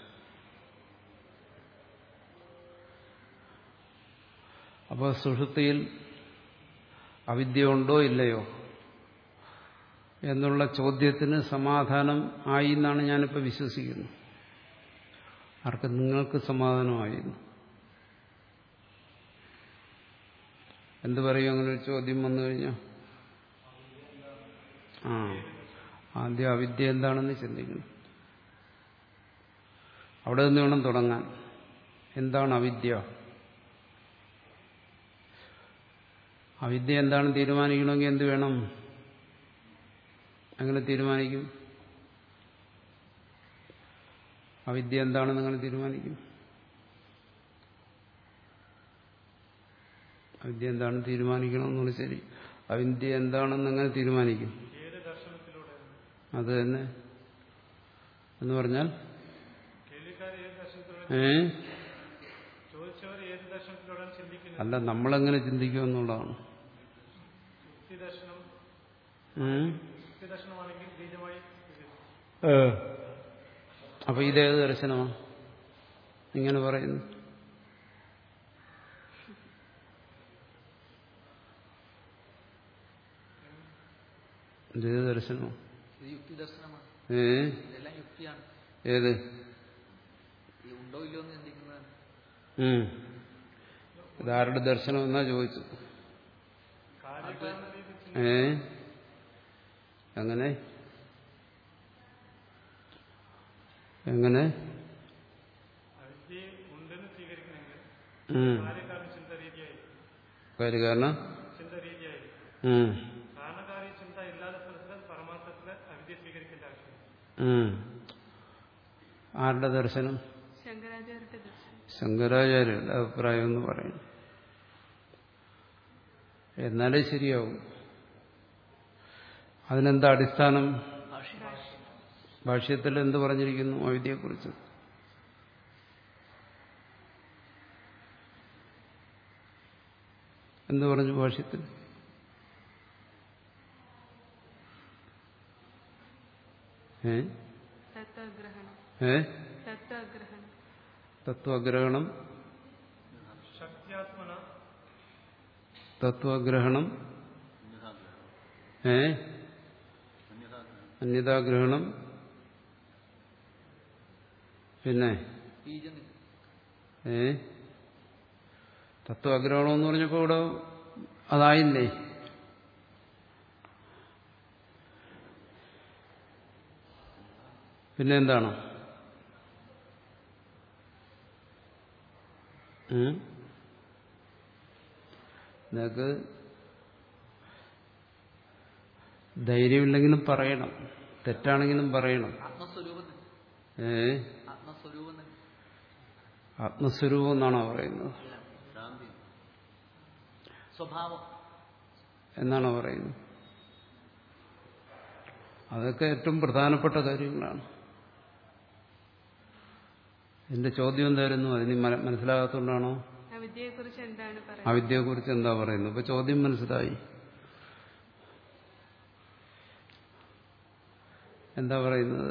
A: അപ്പോൾ സുഷുപ്തിയിൽ അവിദ്യ ഉണ്ടോ ഇല്ലയോ എന്നുള്ള ചോദ്യത്തിന് സമാധാനം ആയി എന്നാണ് ഞാനിപ്പോൾ വിശ്വസിക്കുന്നത്. ആർക്ക്? നിങ്ങൾക്ക് സമാധാനമായിരുന്നു. എന്ത് പറയും അങ്ങനെ ഒരു ചോദ്യം വന്നു കഴിഞ്ഞാൽ? ആ ആദ്യം അവിദ്യ എന്താണെന്ന് ചിന്തിക്കണം. അവിടെ നിന്ന് വേണം തുടങ്ങാൻ. എന്താണ് അവിദ്യ? അവിദ്യ എന്താണെന്ന് തീരുമാനിക്കണമെങ്കിൽ എന്ത് വേണം? അങ്ങനെ തീരുമാനിക്കും. അവിദ്യ എന്താണെന്ന് നിങ്ങൾ തീരുമാനിക്കും. അവിദ്യ എന്താണെന്ന് തീരുമാനിക്കണമെന്നുള്ള ശരി. അവിദ്യ എന്താണെന്ന് എങ്ങനെ തീരുമാനിക്കും? അത് തന്നെ എന്ന് പറഞ്ഞാൽ ഏ അല്ല, നമ്മളെങ്ങനെ ചിന്തിക്കുമെന്നുള്ളതാണ്. അപ്പൊ ഇതേത് ദർശനമാണ് ഇങ്ങനെ പറയുന്നു? ഇതേത് ദർശനമോ? ഏ ഏത്
B: ഉണ്ടോ ഇല്ലയോ എന്ന് ചിന്തിക്കുന്നതാണ്.
A: ഇതാരുടെ ദർശനം എന്നാ ചോദിച്ചു. ഏ എങ്ങനെ എങ്ങനെ ഉം. കാര്യകാരണ ഉം. ഉം. ആരുടെ ദർശനം?
C: ശങ്കരാചാര്യരുടെ ദർശനം.
A: ശങ്കരാചാര്യരുടെ അഭിപ്രായം എന്ന് പറയുന്നു. എന്നാലേ ശരിയാവും. അതിനെന്താ അടിസ്ഥാനം? ഭാഷ്യത്തിൽ എന്ത് പറഞ്ഞിരിക്കുന്നു അവിദ്യയെക്കുറിച്ച്? എന്ത് പറഞ്ഞു ഭാഷ്യത്തിൽ? ഏ
C: തത്വഗ്രഹണം.
A: ഏ
C: തത്വഗ്രഹണം.
A: തത്വഗ്രഹണം. തത്വഗ്രഹണം. ഏ അന്യതാഗ്രഹണം. പിന്നെ ഏ തത്വഗ്രഹണം എന്ന് പറഞ്ഞപ്പോ ഇവിടെ അതായില്ലേ? പിന്നെ എന്താണ്? നിനക്ക് ധൈര്യമില്ലെങ്കിലും പറയണം, തെറ്റാണെങ്കിലും പറയണം. ഏ ആത്മസ്വരൂപം എന്നാണോ പറയുന്നത്? എന്നാണോ പറയുന്നത്? അതൊക്കെ ഏറ്റവും പ്രധാനപ്പെട്ട കാര്യങ്ങളാണ്. എന്റെ ചോദ്യം എന്തായിരുന്നു? അതിന് മനസ്സിലാകാത്തതുകൊണ്ടാണോ?
C: അവിദ്യയെക്കുറിച്ച് എന്താണ് പറയുന്നത്?
A: അവിദ്യയെക്കുറിച്ച് എന്താ പറയുന്നത്? ഇപ്പൊ ചോദ്യം മനസ്സിലായി. എന്താ പറയുന്നത്?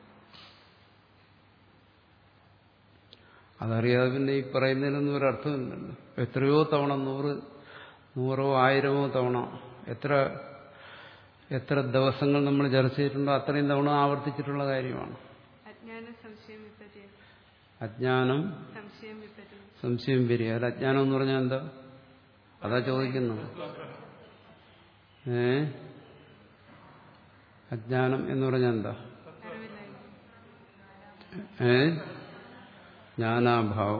A: അതറിയാതെ പിന്നെ ഈ പറയുന്നതിനൊന്നും ഒരർത്ഥമില്ലല്ലോ. എത്രയോ തവണ, നൂറ് നൂറോ ആയിരമോ തവണ, എത്ര എത്ര ദിവസങ്ങൾ നമ്മൾ ചർച്ച ചെയ്തിട്ടുണ്ടോ അത്രയും തവണ ആവർത്തിച്ചിട്ടുള്ള കാര്യമാണ്.
C: അജ്ഞാനം സംശയം വിപര്യം.
A: അജ്ഞാനം
C: സംശയം വിപര്യം.
A: സംശയം വരിക. അത് അജ്ഞാനം എന്ന് പറഞ്ഞാൽ എന്താ? അതാ ചോദിക്കുന്നത്. ഏ അജ്ഞാനം എന്ന് പറഞ്ഞാൽ എന്താ? ഏ ജ്ഞാനാഭാവം.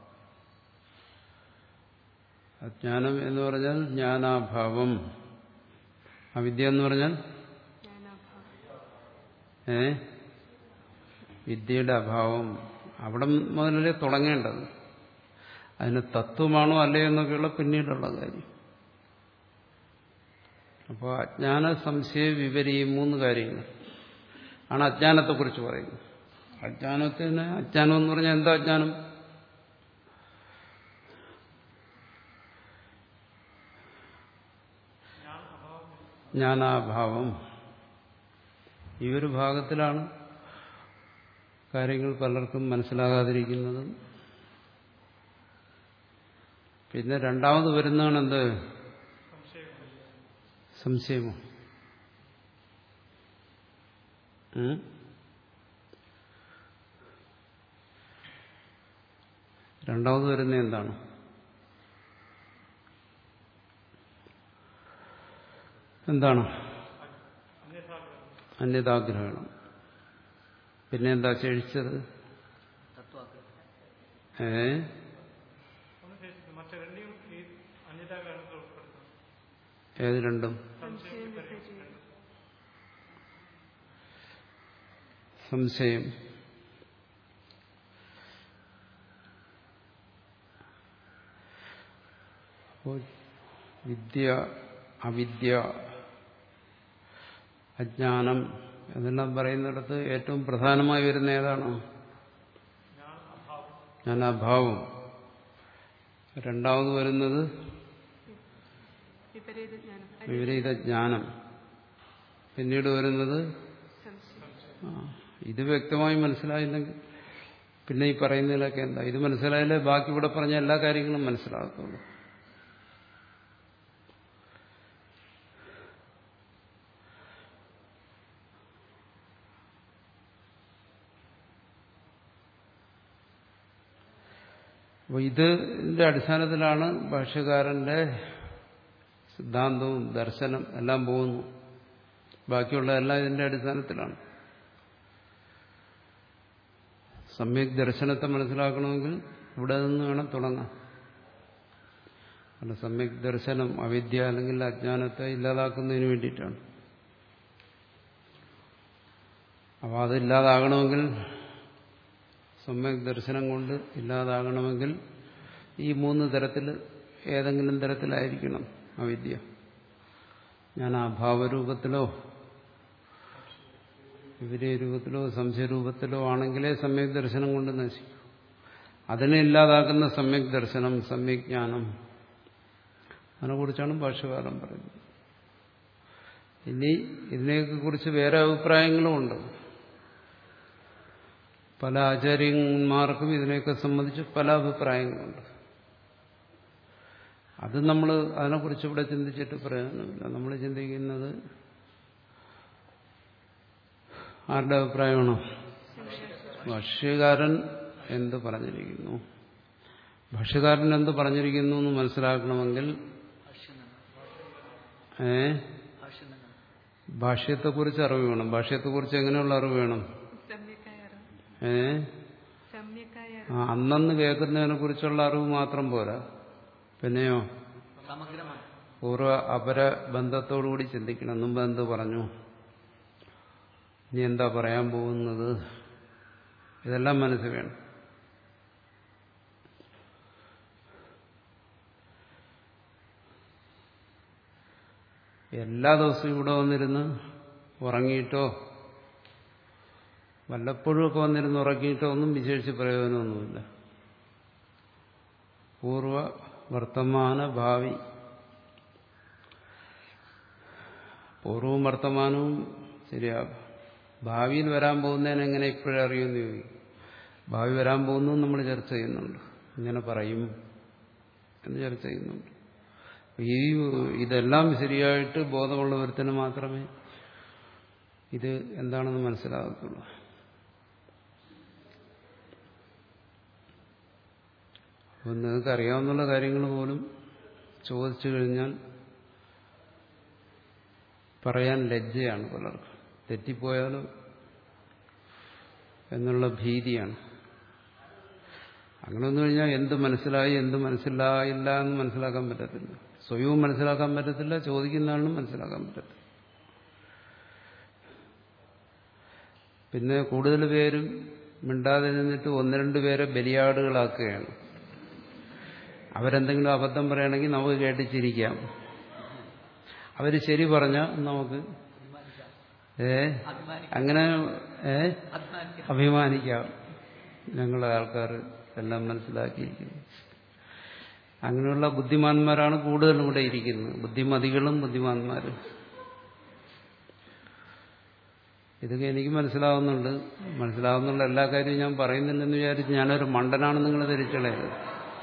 A: അജ്ഞാനം എന്ന് പറഞ്ഞാൽ ജ്ഞാനാഭാവം. അവിദ്യ എന്ന് പറഞ്ഞാൽ ഏ വിദ്യയുടെ അഭാവം. അവിടെ മുതലേ തുടങ്ങേണ്ടത്. അതിന് തത്വമാണോ അല്ലയോ എന്നൊക്കെയുള്ള പിന്നീടുള്ള കാര്യം. അപ്പോൾ അജ്ഞാന സംശയ വിപരീയം മൂന്ന് കാര്യങ്ങൾ ആണ് അജ്ഞാനത്തെക്കുറിച്ച് പറയുന്നത്. അജ്ഞാനത്തിന് അജ്ഞാനം എന്ന് പറഞ്ഞാൽ എന്താ അജ്ഞാനം? ജ്ഞാനാഭാവം. ഈ ഒരു ഭാഗത്തിലാണ് കാര്യങ്ങൾ പലർക്കും മനസ്സിലാകാതിരിക്കുന്നതും. പിന്നെ രണ്ടാമത് വരുന്നതാണ് എന്ത്? സംശയമോ? രണ്ടാമത് വരുന്ന എന്താണ്? എന്താണ്? അന്യതാഗ്രഹണം. പിന്നെ എന്താ ശേഷിച്ചത്? ഏ ഏത് രണ്ടും? സംശയം. വിദ്യ, അവിദ്യ, അജ്ഞാനം എന്നെല്ലാം പറയുന്നിടത്ത് ഏറ്റവും പ്രധാനമായി വരുന്ന ഏതാണ്? ജ്ഞാനാഭാവം. രണ്ടാമത് വരുന്നത് വിപരീത ജ്ഞാനം. പിന്നീട് വരുന്നത് ഇത് വ്യക്തമായി മനസ്സിലായില്ലെങ്കിൽ പിന്നെ ഈ പറയുന്നതിലൊക്കെ എന്താ? ഇത് മനസ്സിലായാലേ ബാക്കി ഇവിടെ പറഞ്ഞ എല്ലാ കാര്യങ്ങളും മനസ്സിലാകത്തുള്ളൂ. അപ്പോൾ ഇതിന്റെ അടിസ്ഥാനത്തിലാണ് ഭാഷ്യകാരന്റെ സിദ്ധാന്തവും ദർശനം എല്ലാം പോകുന്നു. ബാക്കിയുള്ളതെല്ലാം ഇതിന്റെ അടിസ്ഥാനത്തിലാണ്. സമ്യക് ദർശനത്തെ മനസ്സിലാക്കണമെങ്കിൽ ഇവിടെ നിന്ന് വേണം തുടങ്ങാം. കാരണം സമ്യക് ദർശനം അവിദ്യ അല്ലെങ്കിൽ അജ്ഞാനത്തെ ഇല്ലാതാക്കുന്നതിന് വേണ്ടിയിട്ടാണ്. അപ്പോൾ അതില്ലാതാകണമെങ്കിൽ, സമ്യക് ദർശനം കൊണ്ട് ഇല്ലാതാകണമെങ്കിൽ ഈ മൂന്ന് തരത്തിൽ ഏതെങ്കിലും തരത്തിലായിരിക്കണം അവിദ്യ. ഞാൻ അഭാവരൂപത്തിലോ വിപരീയ രൂപത്തിലോ സംശയരൂപത്തിലോ ആണെങ്കിലേ സമ്യക് ദർശനം കൊണ്ട് നശിക്കും. അതിനെ ഇല്ലാതാക്കുന്ന സമ്യക് ദർശനം, സമ്യക് ജ്ഞാനം, അതിനെക്കുറിച്ചാണ് ഭാഷ്യകാരൻ പറയുന്നത്. ഇനി ഇതിനെക്കുറിച്ച് വേറെ അഭിപ്രായങ്ങളുമുണ്ട്. പല ആചാര്യന്മാർക്കും ഇതിനെയൊക്കെ സംബന്ധിച്ച് പല അഭിപ്രായങ്ങളുണ്ട്. അത് നമ്മൾ അതിനെക്കുറിച്ച് ഇവിടെ ചിന്തിച്ചിട്ട് പ്രയോജനമില്ല. നമ്മൾ ചിന്തിക്കുന്നത് ആരുടെ അഭിപ്രായമാണോ? ഭാഷ്യകാരൻ എന്ത് പറഞ്ഞിരിക്കുന്നു, ഭാഷ്യകാരൻ എന്ത് പറഞ്ഞിരിക്കുന്നു എന്ന് മനസ്സിലാക്കണമെങ്കിൽ ഏ ഭാഷ്യത്തെക്കുറിച്ച് അറിവ് വേണം. ഭാഷ്യത്തെക്കുറിച്ച് എങ്ങനെയുള്ള അറിവ് വേണം? ഏ ആ അന്നന്ന് കേൾക്കുന്നതിനെ കുറിച്ചുള്ള അറിവ് മാത്രം പോരാ. പിന്നെയോ പൂർവ്വ അപര ബന്ധത്തോടുകൂടി ചിന്തിക്കണം. മുമ്പ് എന്ത് പറഞ്ഞു, ഇനി എന്താ പറയാൻ പോകുന്നത്, ഇതെല്ലാം മനസ്സിൽ വേണം. എല്ലാ ദിവസവും ഇവിടെ വന്നിരുന്ന് ഉറങ്ങിയിട്ടോ വല്ലപ്പോഴും ഒക്കെ വന്നിരുന്ന് ഉറങ്ങിയിട്ടോ ഒന്നും വിശേഷിച്ച് പ്രയോജനമൊന്നുമില്ല. പൂർവ വർത്തമാന ഭാവി, പൂർവവും വർത്തമാനവും ശരിയാകും. ഭാവിയിൽ വരാൻ പോകുന്നതിന് എങ്ങനെ ഇപ്പോഴും അറിയുമെന്ന് ചോദിക്കും. ഭാവി വരാൻ പോകുന്നു നമ്മൾ ചർച്ച ചെയ്യുന്നുണ്ട്, ഇങ്ങനെ പറയും എന്ന് ചർച്ച ചെയ്യുന്നുണ്ട്. ഈ ഇതെല്ലാം ശരിയായിട്ട് ബോധമുള്ള ഒരുത്തിന് മാത്രമേ ഇത് എന്താണെന്ന് മനസ്സിലാകത്തുള്ളൂ. അപ്പം നിങ്ങൾക്ക് അറിയാവുന്ന കാര്യങ്ങൾ പോലും ചോദിച്ചു കഴിഞ്ഞാൽ പറയാൻ ലജ്ജയാണ് പലർക്കും. തെറ്റിപ്പോയാലോ എന്നുള്ള ഭീതിയാണ്. അങ്ങനെ വന്നു കഴിഞ്ഞാൽ എന്ത് മനസ്സിലായി എന്ത് മനസ്സിലായില്ല എന്ന് മനസ്സിലാക്കാൻ പറ്റത്തില്ല. സ്വയവും മനസ്സിലാക്കാൻ പറ്റത്തില്ല, ചോദിക്കുന്ന ആളിനും മനസ്സിലാക്കാൻ പറ്റത്തില്ല. പിന്നെ കൂടുതൽ പേരും മിണ്ടാതെ നിന്നിട്ട് ഒന്ന് രണ്ട് പേരെ ബലിയാടുകളാക്കുകയാണ്. അവരെന്തെങ്കിലും അബദ്ധം പറയുകയാണെങ്കിൽ നമുക്ക് കേട്ടിച്ചിരിക്കാം. അവർ ശരി പറഞ്ഞാൽ നമുക്ക് ഏ അങ്ങനെ ഏ അഭിമാനിക്കാം. ഞങ്ങളുടെ ആൾക്കാർ എല്ലാം മനസ്സിലാക്കിയിരിക്കുന്നു. അങ്ങനെയുള്ള ബുദ്ധിമാന്മാരാണ് കൂടുതലും ഇവിടെ ഇരിക്കുന്നത്, ബുദ്ധിമതികളും ബുദ്ധിമാന്മാരും. ഇതൊക്കെ എനിക്ക് മനസ്സിലാവുന്നുണ്ട്. മനസ്സിലാവുന്നുള്ള എല്ലാ കാര്യവും ഞാൻ പറയുന്നില്ലെന്ന് വിചാരിച്ച് ഞാനൊരു മണ്ടനാണെന്ന് നിങ്ങൾ ധരിച്ചളയരുത്.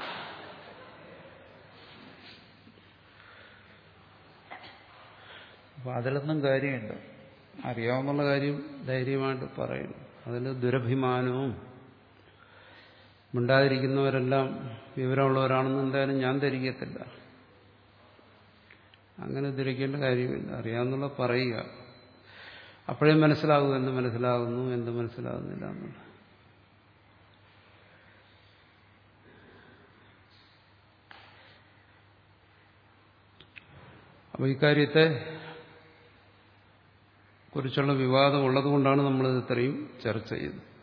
A: അപ്പൊ അതിലൊന്നും കാര്യമില്ല. അറിയാവുന്നുള്ള കാര്യം ധൈര്യമായിട്ട് പറയണം. അതിൽ ദുരഭിമാനവും മിണ്ടാതിരിക്കുന്നവരെല്ലാം വിവരമുള്ളവരാണെന്ന് എന്തായാലും ഞാൻ ധരിക്കത്തില്ല. അങ്ങനെ ധരിക്കേണ്ട കാര്യമില്ല. അറിയാവുന്നുള്ള പറയുക. അപ്പോഴേ മനസ്സിലാകൂ എന്ത് മനസ്സിലാകുന്നു എന്ത് മനസ്സിലാകുന്നില്ല എന്നുള്ള. അപ്പോൾ ഇക്കാര്യത്തെ കുറിച്ചുള്ള വിവാദം ഉള്ളതുകൊണ്ടാണ് നമ്മളിത് ഇത്രയും ചർച്ച ചെയ്തത്.